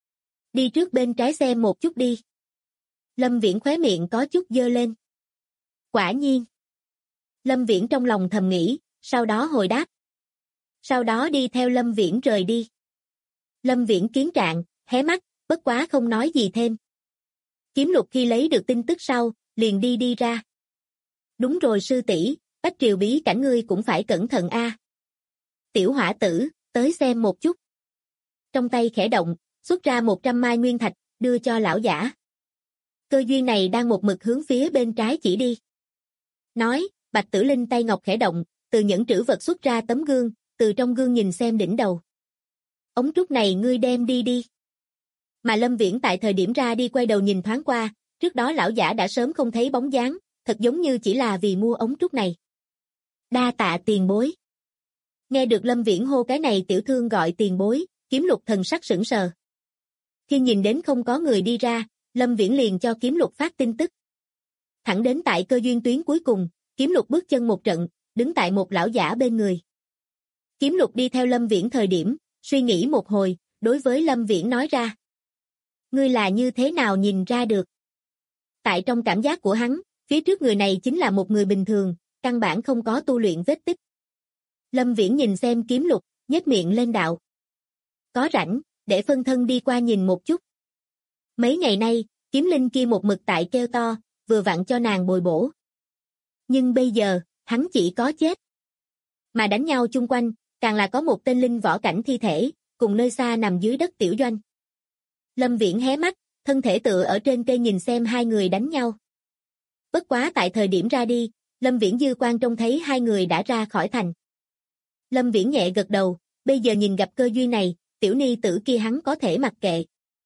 Đi trước bên trái xem một chút đi. Lâm Viễn khóe miệng có chút dơ lên. Quả nhiên. Lâm Viễn trong lòng thầm nghĩ, sau đó hồi đáp. Sau đó đi theo Lâm Viễn rời đi. Lâm Viễn kiến trạng, hé mắt, bất quá không nói gì thêm. Kiếm Lục khi lấy được tin tức sau, liền đi ra. Đúng rồi sư tỷ, Bách Triều bí cảnh ngươi cũng phải cẩn thận a. Tiểu hỏa tử, tới xem một chút. Trong tay khẽ động, xuất ra 100 mai nguyên thạch, đưa cho lão giả. Cơ duyên này đang một mực hướng phía bên trái chỉ đi. Nói, Bạch Tử Linh tay ngọc khẽ động, từ nhẫn trữ vật xuất ra tấm gương, từ trong gương nhìn xem đỉnh đầu. Ống trúc này ngươi đem đi. Mà Lâm Viễn tại thời điểm ra đi quay đầu nhìn thoáng qua, trước đó lão giả đã sớm không thấy bóng dáng, thật giống như chỉ là vì mua ống trúc này. Đa tạ tiền bối. Nghe được Lâm Viễn hô cái này tiểu thương gọi tiền bối, Kiếm Lục thần sắc sững sờ. Khi nhìn đến không có người đi ra, Lâm Viễn liền cho Kiếm Lục phát tin tức. Thẳng đến tại cơ duyên tuyến cuối cùng, Kiếm Lục bước chân một trận, đứng tại một lão giả bên người. Kiếm Lục đi theo Lâm Viễn thời điểm, suy nghĩ một hồi, đối với Lâm Viễn nói ra. Ngươi là như thế nào nhìn ra được? Tại trong cảm giác của hắn, phía trước người này chính là một người bình thường, căn bản không có tu luyện vết tích. Lâm Viễn nhìn xem Kiếm Lục, nhếch miệng lên đạo. Có rảnh, để phân thân đi qua nhìn một chút. Mấy ngày nay, Kiếm Linh kia một mực tại kêu to, vừa vặn cho nàng bồi bổ. Nhưng bây giờ, hắn chỉ có chết. Mà đánh nhau chung quanh, càng là có một tên linh võ cảnh thi thể, cùng nơi xa nằm dưới đất tiểu doanh. Lâm Viễn hé mắt, thân thể tựa ở trên cây nhìn xem hai người đánh nhau. Bất quá tại thời điểm ra đi, Lâm Viễn dư quan trông thấy hai người đã ra khỏi thành. Lâm Viễn nhẹ gật đầu, bây giờ nhìn gặp cơ duyên này, tiểu ni tử kia hắn có thể mặc kệ.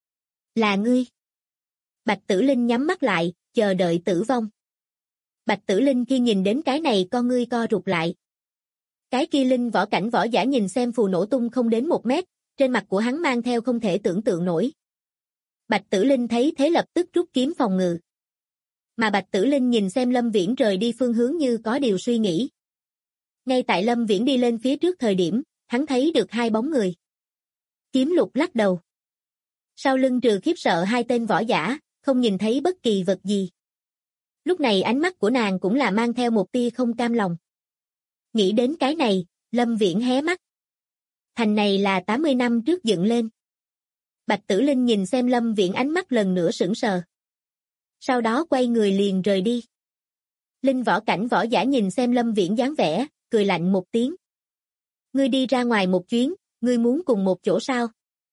Là ngươi. Bạch Tử Linh nhắm mắt lại, chờ đợi tử vong. Bạch Tử Linh khi nhìn đến cái này con ngươi co rụt lại. Cái kia linh võ cảnh võ giả nhìn xem phù nổ tung không đến 1 mét, trên mặt của hắn mang theo không thể tưởng tượng nổi. Bạch Tử Linh thấy thế lập tức rút kiếm phòng ngự. Mà Bạch Tử Linh nhìn xem Lâm Viễn rời đi phương hướng như có điều suy nghĩ. Ngay tại Lâm Viễn đi lên phía trước thời điểm, hắn thấy được hai bóng người. Kiếm Lục lắc đầu. Sau lưng trừ khiếp sợ hai tên võ giả, không nhìn thấy bất kỳ vật gì. Lúc này ánh mắt của nàng cũng là mang theo một tia không cam lòng. Nghĩ đến cái này, Lâm Viễn hé mắt. Thành này là 80 năm trước dựng lên. Bạch Tử Linh nhìn xem Lâm Viễn ánh mắt lần nữa sững sờ. Sau đó quay người liền rời đi. Linh võ cảnh võ giả nhìn xem Lâm Viễn dáng vẻ, cười lạnh một tiếng. Ngươi đi ra ngoài một chuyến, ngươi muốn cùng một chỗ sao?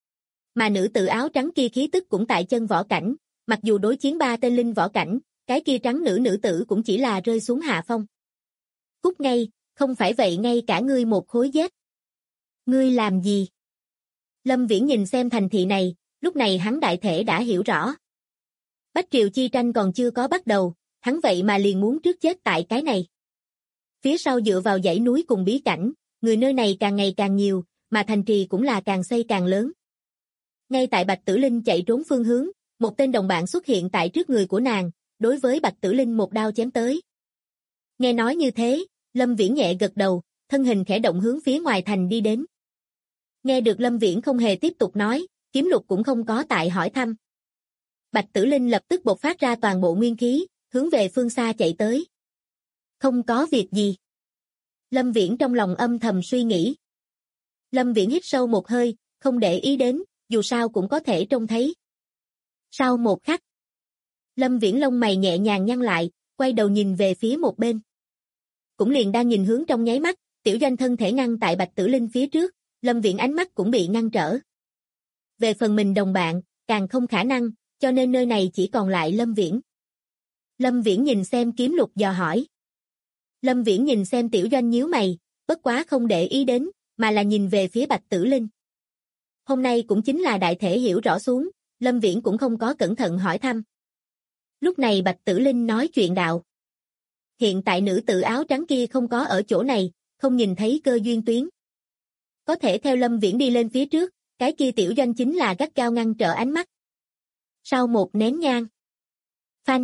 Mà nữ tử áo trắng kia khí tức cũng tại chân võ cảnh, mặc dù đối chiến 3 tên linh võ cảnh, cái kia trắng nữ tử cũng chỉ là rơi xuống hạ phong. Cút ngay, không phải vậy ngay cả ngươi một khối giết. Ngươi làm gì? Lâm Viễn nhìn xem thành thị này, lúc này hắn đại thể đã hiểu rõ. Bách Triều chi tranh còn chưa có bắt đầu, hắn vậy mà liền muốn trước chết tại cái này. Phía sau dựa vào dãy núi cùng bí cảnh, người nơi này càng ngày càng nhiều, mà thành trì cũng là càng xây càng lớn. Ngay tại Bạch Tử Linh chạy trốn phương hướng, một tên đồng bạn xuất hiện tại trước người của nàng, đối với Bạch Tử Linh một đao chém tới. Nghe nói như thế, Lâm Viễn nhẹ gật đầu, thân hình khẽ động hướng phía ngoài thành đi đến. Nghe được Lâm Viễn không hề tiếp tục nói, Kiếm Lục cũng không có tại hỏi thăm. Bạch Tử Linh lập tức bộc phát ra toàn bộ nguyên khí, hướng về phương xa chạy tới. Không có việc gì. Lâm Viễn trong lòng âm thầm suy nghĩ. Lâm Viễn hít sâu một hơi, không để ý đến, dù sao cũng có thể trông thấy. Sau một khắc, Lâm Viễn lông mày nhẹ nhàng nhăn lại, quay đầu nhìn về phía một bên. Cũng liền đang nhìn hướng trong nháy mắt, tiểu doanh thân thể ngăn tại Bạch Tử Linh phía trước, Lâm Viễn ánh mắt cũng bị ngăn trở. Về phần mình đồng bạn, càng không khả năng, cho nên nơi này chỉ còn lại Lâm Viễn. Lâm Viễn nhìn xem Kiếm Lục dò hỏi. Lâm Viễn nhìn xem tiểu doanh nhíu mày, bất quá không để ý đến, mà là nhìn về phía Bạch Tử Linh. Hôm nay cũng chính là đại thể hiểu rõ xuống, Lâm Viễn cũng không có cẩn thận hỏi thăm. Lúc này Bạch Tử Linh nói chuyện đạo. Hiện tại nữ tử áo trắng kia không có ở chỗ này, không nhìn thấy cơ duyên tuyến. Có thể theo Lâm Viễn đi lên phía trước, cái kia tiểu doanh chính là gắt gao ngăn trở ánh mắt. Sau một nén nhang. Phanh.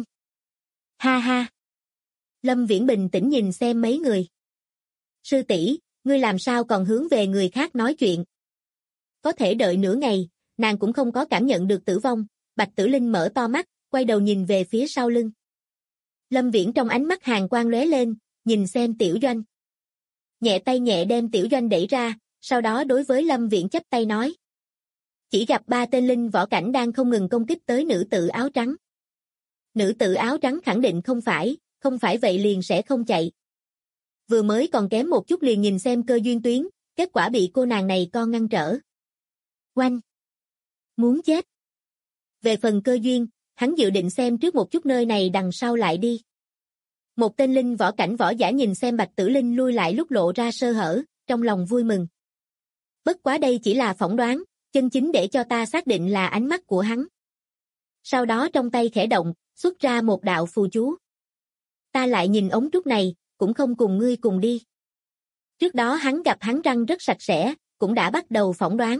Ha ha. Lâm Viễn bình tĩnh nhìn xem mấy người. Sư tỷ, ngươi làm sao còn hướng về người khác nói chuyện? Có thể đợi nửa ngày, nàng cũng không có cảm nhận được tử vong, Bạch Tử Linh mở to mắt, quay đầu nhìn về phía sau lưng. Lâm Viễn trong ánh mắt hàn quang lóe lên, nhìn xem Tiểu Doanh. Nhẹ tay nhẹ đem Tiểu Doanh đẩy ra, sau đó đối với Lâm Viễn chắp tay nói. Chỉ gặp 3 tên linh võ cảnh đang không ngừng công kích tới nữ tử áo trắng. Nữ tử áo trắng khẳng định không phải vậy liền sẽ không chạy. Vừa mới còn kém một chút liền nhìn xem Cơ Duyên tuyến, kết quả bị cô nàng này con ngăn trở. Oanh! Muốn chết! Về phần Cơ Duyên, hắn dự định xem trước một chút nơi này đằng sau lại đi. Một tên linh võ cảnh võ giả nhìn xem Bạch Tử Linh lui lại lúc lộ ra sơ hở, trong lòng vui mừng. Bất quá đây chỉ là phỏng đoán, chân chính để cho ta xác định là ánh mắt của hắn. Sau đó trong tay khẽ động, xuất ra một đạo phù chú. Ta lại nhìn ống trúc này, cũng không cùng ngươi cùng đi. Trước đó hắn gặp hắn răng rất sạch sẽ, cũng đã bắt đầu phỏng đoán.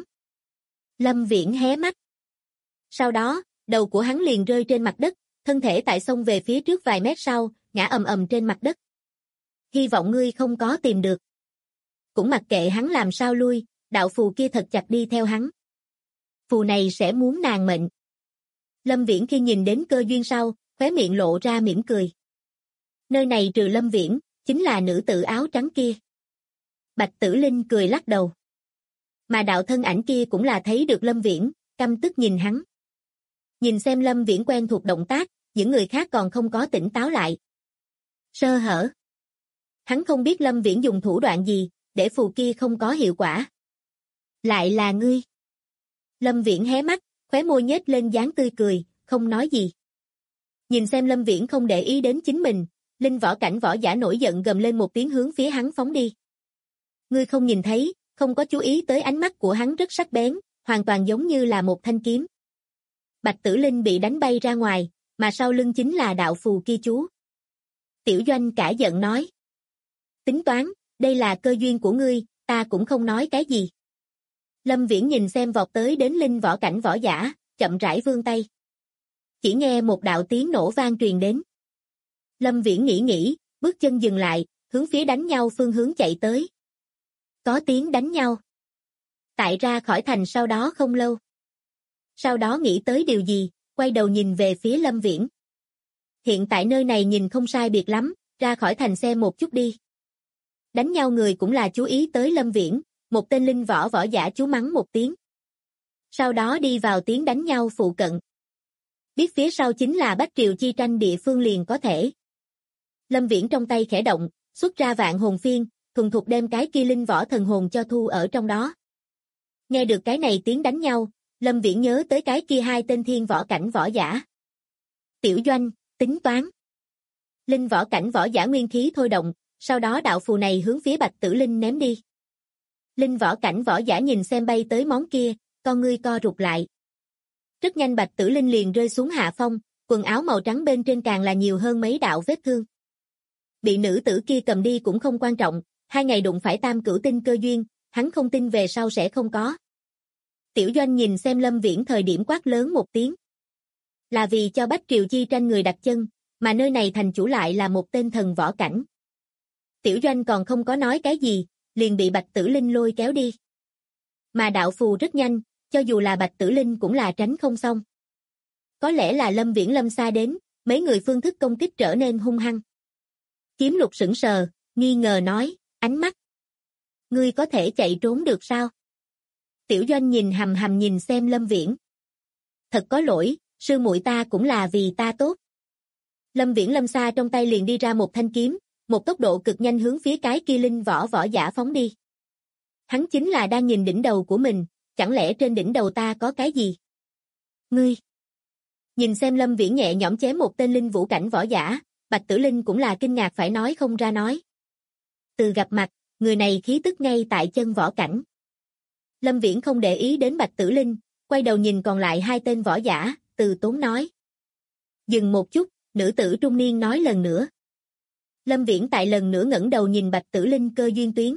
Lâm Viễn hé mắt. Sau đó, đầu của hắn liền rơi trên mặt đất, thân thể tại xông về phía trước vài mét sau, ngã ầm ầm trên mặt đất. Hy vọng ngươi không có tìm được. Cũng mặc kệ hắn làm sao lui, đạo phù kia thật chặt đi theo hắn. Phù này sẽ muốn nàng mệnh. Lâm Viễn khi nhìn đến Cơ Duyên sau, khóe miệng lộ ra mỉm cười. Nơi này trừ Lâm Viễn, chính là nữ tử áo trắng kia. Bạch Tử Linh cười lắc đầu. Mà đạo thân ảnh kia cũng là thấy được Lâm Viễn, căm tức nhìn hắn. Nhìn xem Lâm Viễn quen thuộc động tác, những người khác còn không có tỉnh táo lại. Sơ hở. Hắn không biết Lâm Viễn dùng thủ đoạn gì, để phù kia không có hiệu quả. Lại là ngươi. Lâm Viễn hé mắt, khóe môi nhếch lên dáng tươi cười, không nói gì. Nhìn xem Lâm Viễn không để ý đến chính mình, linh võ cảnh võ giả nổi giận gầm lên một tiếng hướng phía hắn phóng đi. Ngươi không nhìn thấy, không có chú ý tới ánh mắt của hắn rất sắc bén, hoàn toàn giống như là một thanh kiếm. Bạch Tử Linh bị đánh bay ra ngoài, mà sau lưng chính là đạo phù kia chú. Tiểu Doanh cả giận nói. Tính toán, đây là cơ duyên của ngươi, ta cũng không nói cái gì. Lâm Viễn nhìn xem vọt tới đến linh võ cảnh võ giả, chậm rãi vươn tay. Chỉ nghe một đạo tiếng nổ vang truyền đến. Lâm Viễn nghĩ, bước chân dừng lại, hướng phía đánh nhau phương hướng chạy tới. Có tiếng đánh nhau. Tại ra khỏi thành sau đó không lâu. Sau đó nghĩ tới điều gì, quay đầu nhìn về phía Lâm Viễn. Hiện tại nơi này nhìn không sai biệt lắm, ra khỏi thành xem một chút đi. Đánh nhau người cũng là chú ý tới Lâm Viễn, một tên linh võ võ giả chú mắng một tiếng. Sau đó đi vào tiếng đánh nhau phụ cận. Biết phía sau chính là Bách Triều chi tranh địa phương liền có thể. Lâm Viễn trong tay khẽ động, xuất ra vạn hồn phiên, thuần thục đem cái kia linh võ thần hồn cho thu ở trong đó. Nghe được cái này tiếng đánh nhau, Lâm Viễn nhớ tới cái kia 2 tên thiên võ cảnh võ giả. Tiểu Doanh, tính toán. Linh võ cảnh võ giả nguyên khí thôi động, sau đó đạo phù này hướng phía Bạch Tử Linh ném đi. Linh võ cảnh võ giả nhìn xem bay tới món kia, con ngươi co rụt lại. Rất nhanh Bạch Tử Linh liền rơi xuống hạ phong, quần áo màu trắng bên trên càng là nhiều hơn mấy đạo vết thương. Bị nữ tử kia cầm đi cũng không quan trọng, 2 ngày đụng phải tam cửu tinh cơ duyên, hắn không tin về sau sẽ không có. Tiểu Doanh nhìn xem Lâm Viễn thời điểm quát lớn một tiếng. Là vì cho Bách Triều chi tranh người đặt chân, mà nơi này thành chủ lại là một tên thần võ cảnh. Tiểu Doanh còn không có nói cái gì, liền bị Bạch Tử Linh lôi kéo đi. Mà đạo phù rất nhanh, cho dù là Bạch Tử Linh cũng là tránh không xong. Có lẽ là Lâm Viễn lâm xa đến, mấy người phương thức công kích trở nên hung hăng. Kiếm Lục sững sờ, nghi ngờ nói, ánh mắt. Ngươi có thể chạy trốn được sao? Tiểu Doanh nhìn hầm hầm nhìn xem Lâm Viễn. Thật có lỗi, sư muội ta cũng là vì ta tốt. Lâm Viễn lâm xa trong tay liền đi ra một thanh kiếm, một tốc độ cực nhanh hướng phía cái kia linh võ võ giả phóng đi. Hắn chính là đang nhìn đỉnh đầu của mình, chẳng lẽ trên đỉnh đầu ta có cái gì? Ngươi! Nhìn xem Lâm Viễn nhẹ nhõm chém một tên linh vũ cảnh võ giả, Bạch Tử Linh cũng là kinh ngạc phải nói không ra nói. Từ gặp mặt, người này khí tức ngay tại chân võ cảnh. Lâm Viễn không để ý đến Bạch Tử Linh, quay đầu nhìn còn lại 2 tên võ giả, từ tốn nói. Dừng một chút, nữ tử trung niên nói lần nữa. Lâm Viễn tại lần nữa ngẩng đầu nhìn Bạch Tử Linh cơ duyên tuyến.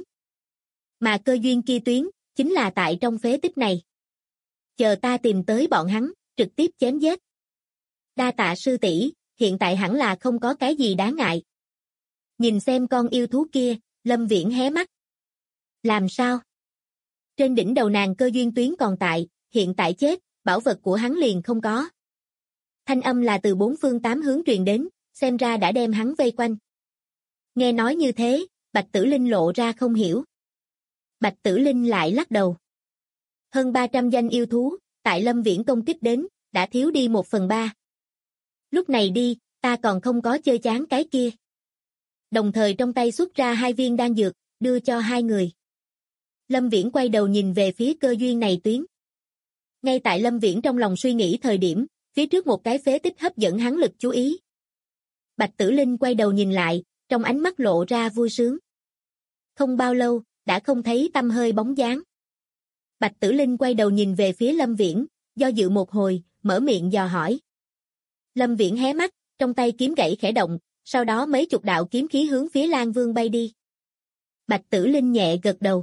Mà cơ duyên kia tuyến, chính là tại trong phế tích này. Chờ ta tìm tới bọn hắn, trực tiếp chém giết. Đa tạ sư tỷ, hiện tại hẳn là không có cái gì đáng ngại. Nhìn xem con yêu thú kia, Lâm Viễn hé mắt. Làm sao? Trên đỉnh đầu nàng cơ duyên tuyến còn tại, hiện tại chết, bảo vật của hắn liền không có. Thanh âm là từ 4 phương 8 hướng truyền đến, xem ra đã đem hắn vây quanh. Nghe nói như thế, Bạch Tử Linh lộ ra không hiểu. Bạch Tử Linh lại lắc đầu. Hơn 300 danh yêu thú, tại Lâm Viễn công kích đến, đã thiếu đi 1/3. Lúc này đi, ta còn không có chơi chán cái kia. Đồng thời trong tay xuất ra 2 viên đan dược, đưa cho 2 người. Lâm Viễn quay đầu nhìn về phía cơ duyên này tuyến. Ngay tại Lâm Viễn trong lòng suy nghĩ thời điểm, phía trước một cái phế tích hấp dẫn hắn lực chú ý. Bạch Tử Linh quay đầu nhìn lại, trong ánh mắt lộ ra vui sướng. Không bao lâu, đã không thấy tăm hơi bóng dáng. Bạch Tử Linh quay đầu nhìn về phía Lâm Viễn, do dự một hồi, mở miệng dò hỏi. Lâm Viễn hé mắt, trong tay kiếm gãy khẽ động, sau đó mấy chục đạo kiếm khí hướng phía Lan Vương bay đi. Bạch Tử Linh nhẹ gật đầu.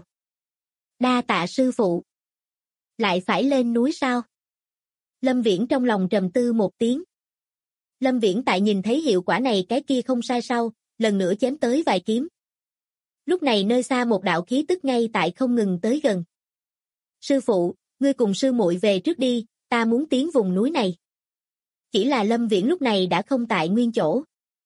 Đa tạ sư phụ. Lại phải lên núi sao? Lâm Viễn trong lòng trầm tư một tiếng. Lâm Viễn tại nhìn thấy hiệu quả này cái kia không sai sau, lần nữa chém tới vài kiếm. Lúc này nơi xa một đạo khí tức ngay tại không ngừng tới gần. Sư phụ, ngươi cùng sư muội về trước đi, ta muốn tiến vùng núi này. Chỉ là Lâm Viễn lúc này đã không tại nguyên chỗ.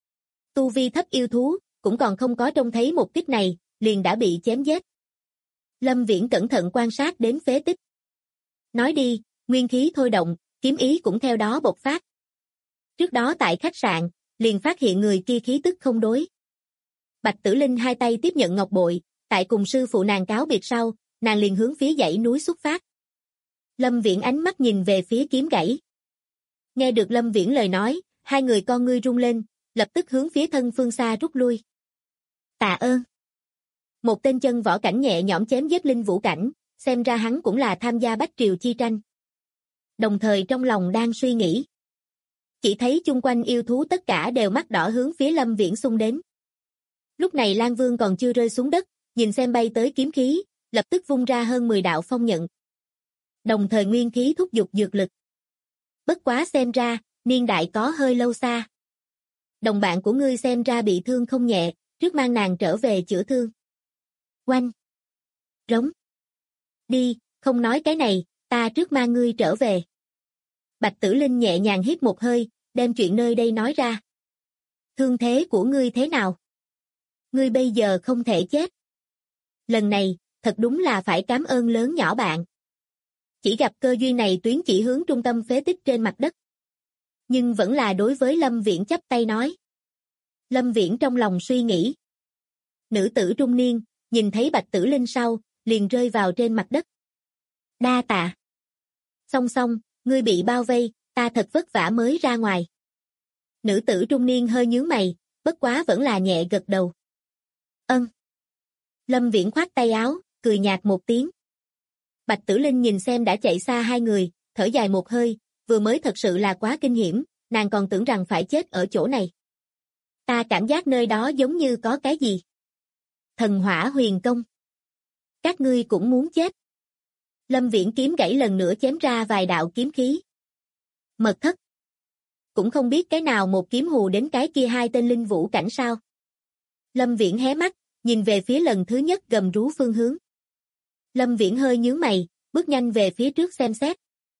Tu vi thấp yêu thú, cũng còn không có trông thấy một kích này, liền đã bị chém giết. Lâm Viễn cẩn thận quan sát đến phế tích. Nói đi, nguyên khí thôi động, kiếm ý cũng theo đó bộc phát. Trước đó tại khách sạn, liền phát hiện người kia khí tức không đối. Bạch Tử Linh hai tay tiếp nhận ngọc bội, tại cùng sư phụ nàng cáo biệt sau, nàng liền hướng phía dãy núi xuất phát. Lâm Viễn ánh mắt nhìn về phía kiếm gãy. Nghe được Lâm Viễn lời nói, hai người con ngươi rung lên, lập tức hướng phía thân phương xa rút lui. Tạ ơn. Một tên chân võ cảnh nhẹ nhõm chém giết linh vũ cảnh, xem ra hắn cũng là tham gia bách triều chi tranh. Đồng thời trong lòng đang suy nghĩ. Chỉ thấy chung quanh yêu thú tất cả đều mắt đỏ hướng phía Lâm Viễn xung đến. Lúc này Lan Vương còn chưa rơi xuống đất, nhìn xem bay tới kiếm khí, lập tức vung ra hơn 10 đạo phong nhận. Đồng thời nguyên khí thúc giục dược lực. Bất quá xem ra, niên đại có hơi lâu xa. Đồng bạn của ngươi xem ra bị thương không nhẹ, trước mang nàng trở về chữa thương. Oanh! Rống! Đi, không nói cái này, ta trước mang ngươi trở về. Bạch Tử Linh nhẹ nhàng hít một hơi, đem chuyện nơi đây nói ra. Thương thế của ngươi thế nào? Ngươi bây giờ không thể chết. Lần này, thật đúng là phải cảm ơn lớn nhỏ bạn. Chỉ gặp cơ duyên này tuyến chỉ hướng trung tâm phế tích trên mặt đất. Nhưng vẫn là đối với Lâm Viễn chắp tay nói. Lâm Viễn trong lòng suy nghĩ. Nữ tử trung niên, nhìn thấy Bạch Tử Linh sau, liền rơi vào trên mặt đất. Đa tạ. Song song, ngươi bị bao vây, ta thật vất vả mới ra ngoài. Nữ tử trung niên hơi nhướng mày, bất quá vẫn là nhẹ gật đầu. Ân. Lâm Viễn khoát tay áo, cười nhạt một tiếng. Bạch Tử Linh nhìn xem đã chạy xa hai người, thở dài một hơi, vừa mới thật sự là quá kinh hiểm, nàng còn tưởng rằng phải chết ở chỗ này. Ta cảm giác nơi đó giống như có cái gì. Thần hỏa huyền công. Các ngươi cũng muốn chết. Lâm Viễn kiếm gãy lần nữa chém ra vài đạo kiếm khí. Mật thất. Cũng không biết cái nào một kiếm hù đến cái kia hai tên linh vũ cảnh sao. Lâm Viễn hé mắt, nhìn về phía lần thứ nhất gầm rú phương hướng. Lâm Viễn hơi nhướng mày, bước nhanh về phía trước xem xét.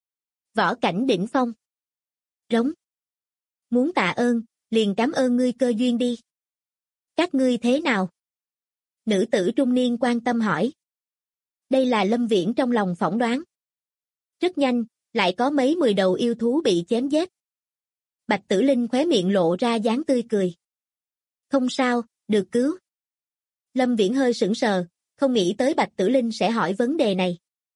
Võ cảnh đỉnh phong. Rống. Muốn tạ ơn, liền cảm ơn ngươi cơ duyên đi. Các ngươi thế nào? Nữ tử trung niên quan tâm hỏi. Đây là Lâm Viễn trong lòng phỏng đoán. Rất nhanh, lại có mấy 10 đầu yêu thú bị chém giết. Bạch Tử Linh khóe miệng lộ ra dáng tươi cười. Không sao, được cứu. Lâm Viễn hơi sững sờ, không nghĩ tới Bạch Tử Linh sẽ hỏi vấn đề này.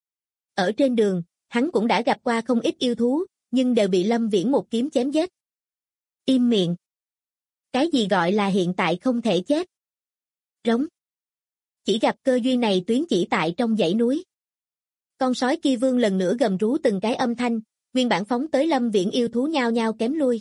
Ở trên đường, hắn cũng đã gặp qua không ít yêu thú, nhưng đều bị Lâm Viễn một kiếm chém giết. Im miệng. Cái gì gọi là hiện tại không thể chết? Rống. Chỉ gặp cơ duyên này tuyến chỉ tại trong dãy núi. Con sói kia vương lần nữa gầm rú từng cái âm thanh, nguyên bản phóng tới Lâm Viễn yêu thú nhao nhao kém lui.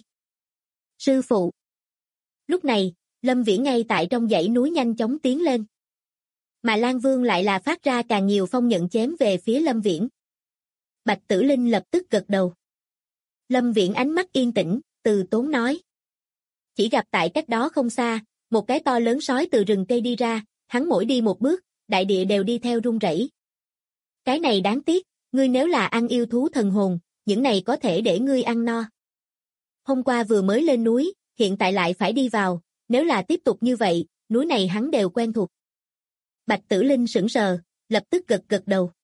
Sư phụ. Lúc này, Lâm Viễn ngay tại trong dãy núi nhanh chóng tiến lên. Mà Lan Vương lại là phát ra càng nhiều phong nhận chém về phía Lâm Viễn. Bạch Tử Linh lập tức gật đầu. Lâm Viễn ánh mắt yên tĩnh, từ tốn nói. Chỉ gặp tại cách đó không xa, một cái to lớn sói từ rừng cây đi ra, hắn mỗi đi một bước, đại địa đều đi theo rung rẩy. Cái này đáng tiếc, ngươi nếu là ăn yêu thú thần hồn, những này có thể để ngươi ăn no. Hôm qua vừa mới lên núi, hiện tại lại phải đi vào, nếu là tiếp tục như vậy, núi này hắn đều quen thuộc. Bạch Tử Linh sững sờ, lập tức gật gật đầu.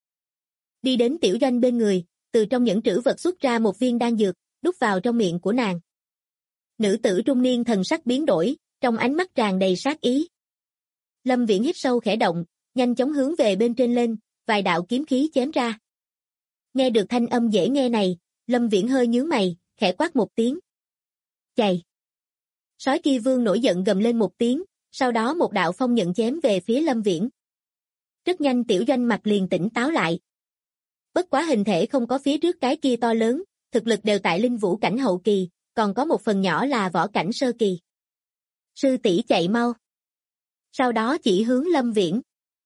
Đi đến Tiểu Doanh bên người, từ trong những trữ vật xuất ra một viên đan dược, đút vào trong miệng của nàng. Nữ tử trung niên thần sắc biến đổi, trong ánh mắt tràn đầy sát ý. Lâm Viễn hít sâu khẽ động, nhanh chóng hướng về bên trên lên, vài đạo kiếm khí chém ra. Nghe được thanh âm dễ nghe này, Lâm Viễn hơi nhướng mày, khẽ quát một tiếng. Chày! Sói kia vương nổi giận gầm lên một tiếng, sau đó một đạo phong nhận chém về phía Lâm Viễn. Rất nhanh Tiểu Doanh mặt liền tỉnh táo lại. Bất quá hình thể không có phía trước cái kia to lớn, thực lực đều tại linh vũ cảnh hậu kỳ, còn có một phần nhỏ là võ cảnh sơ kỳ. Sư tỷ chạy mau. Sau đó chỉ hướng Lâm Viễn.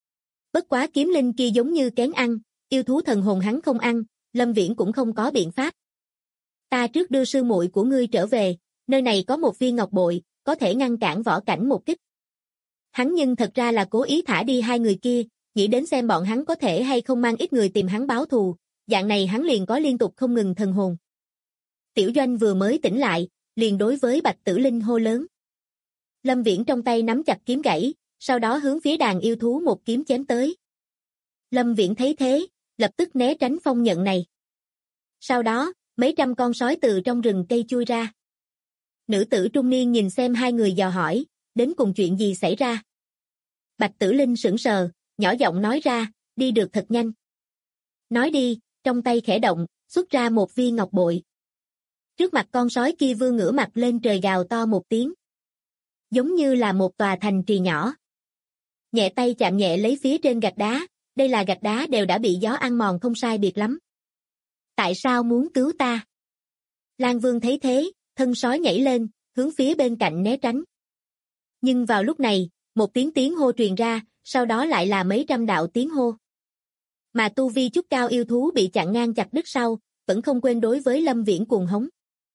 Bất quá kiếm linh kia giống như kén ăn, yêu thú thần hồn hắn không ăn, Lâm Viễn cũng không có biện pháp. Ta trước đưa sư muội của ngươi trở về, nơi này có một viên ngọc bội, có thể ngăn cản võ cảnh một kích. Hắn nhưng thật ra là cố ý thả đi hai người kia, nghĩ đến xem bọn hắn có thể hay không mang ít người tìm hắn báo thù, dạng này hắn liền có liên tục không ngừng thần hồn. Tiểu Doanh vừa mới tỉnh lại, liền đối với Bạch Tử Linh hô lớn. Lâm Viễn trong tay nắm chặt kiếm gãy, sau đó hướng phía đàn yêu thú một kiếm chém tới. Lâm Viễn thấy thế, lập tức né tránh phong nhận này. Sau đó, mấy trăm con sói từ trong rừng cây chui ra. Nữ tử trung niên nhìn xem hai người dò hỏi, đến cùng chuyện gì xảy ra. Bạch Tử Linh sững sờ, nhỏ giọng nói ra, đi được thật nhanh. Nói đi, trong tay khẽ động, xuất ra một viên ngọc bội. Trước mặt con sói kia vương ngửa mặt lên trời gào to một tiếng. Giống như là một tòa thành trì nhỏ. Nhẹ tay chạm nhẹ lấy phía trên gạch đá, đây là gạch đá đều đã bị gió ăn mòn không sai biệt lắm. Tại sao muốn cứu ta? Lan Vương thấy thế, thân sói nhảy lên, hướng phía bên cạnh né tránh. Nhưng vào lúc này, một tiếng hô truyền ra, sau đó lại là mấy trăm đạo tiếng hô. Mà tu vi chút cao yêu thú bị chặn ngang chặt đứt sau, vẫn không quên đối với Lâm Viễn cuồng hống.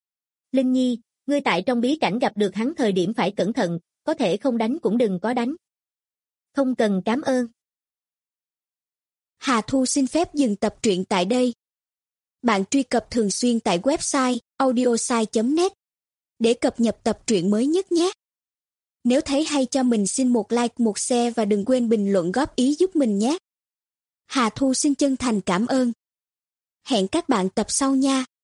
Linh Nhi, ngươi tại trong bí cảnh gặp được hắn thời điểm phải cẩn thận, có thể không đánh cũng đừng có đánh. Không cần cảm ơn. Hà Thu xin phép dừng tập truyện tại đây. Bạn truy cập thường xuyên tại website audiosai.net để cập nhật tập truyện mới nhất nhé. Nếu thấy hay cho mình xin một like, một share và đừng quên bình luận góp ý giúp mình nhé. Hà Thu xin chân thành cảm ơn. Hẹn các bạn tập sau nha.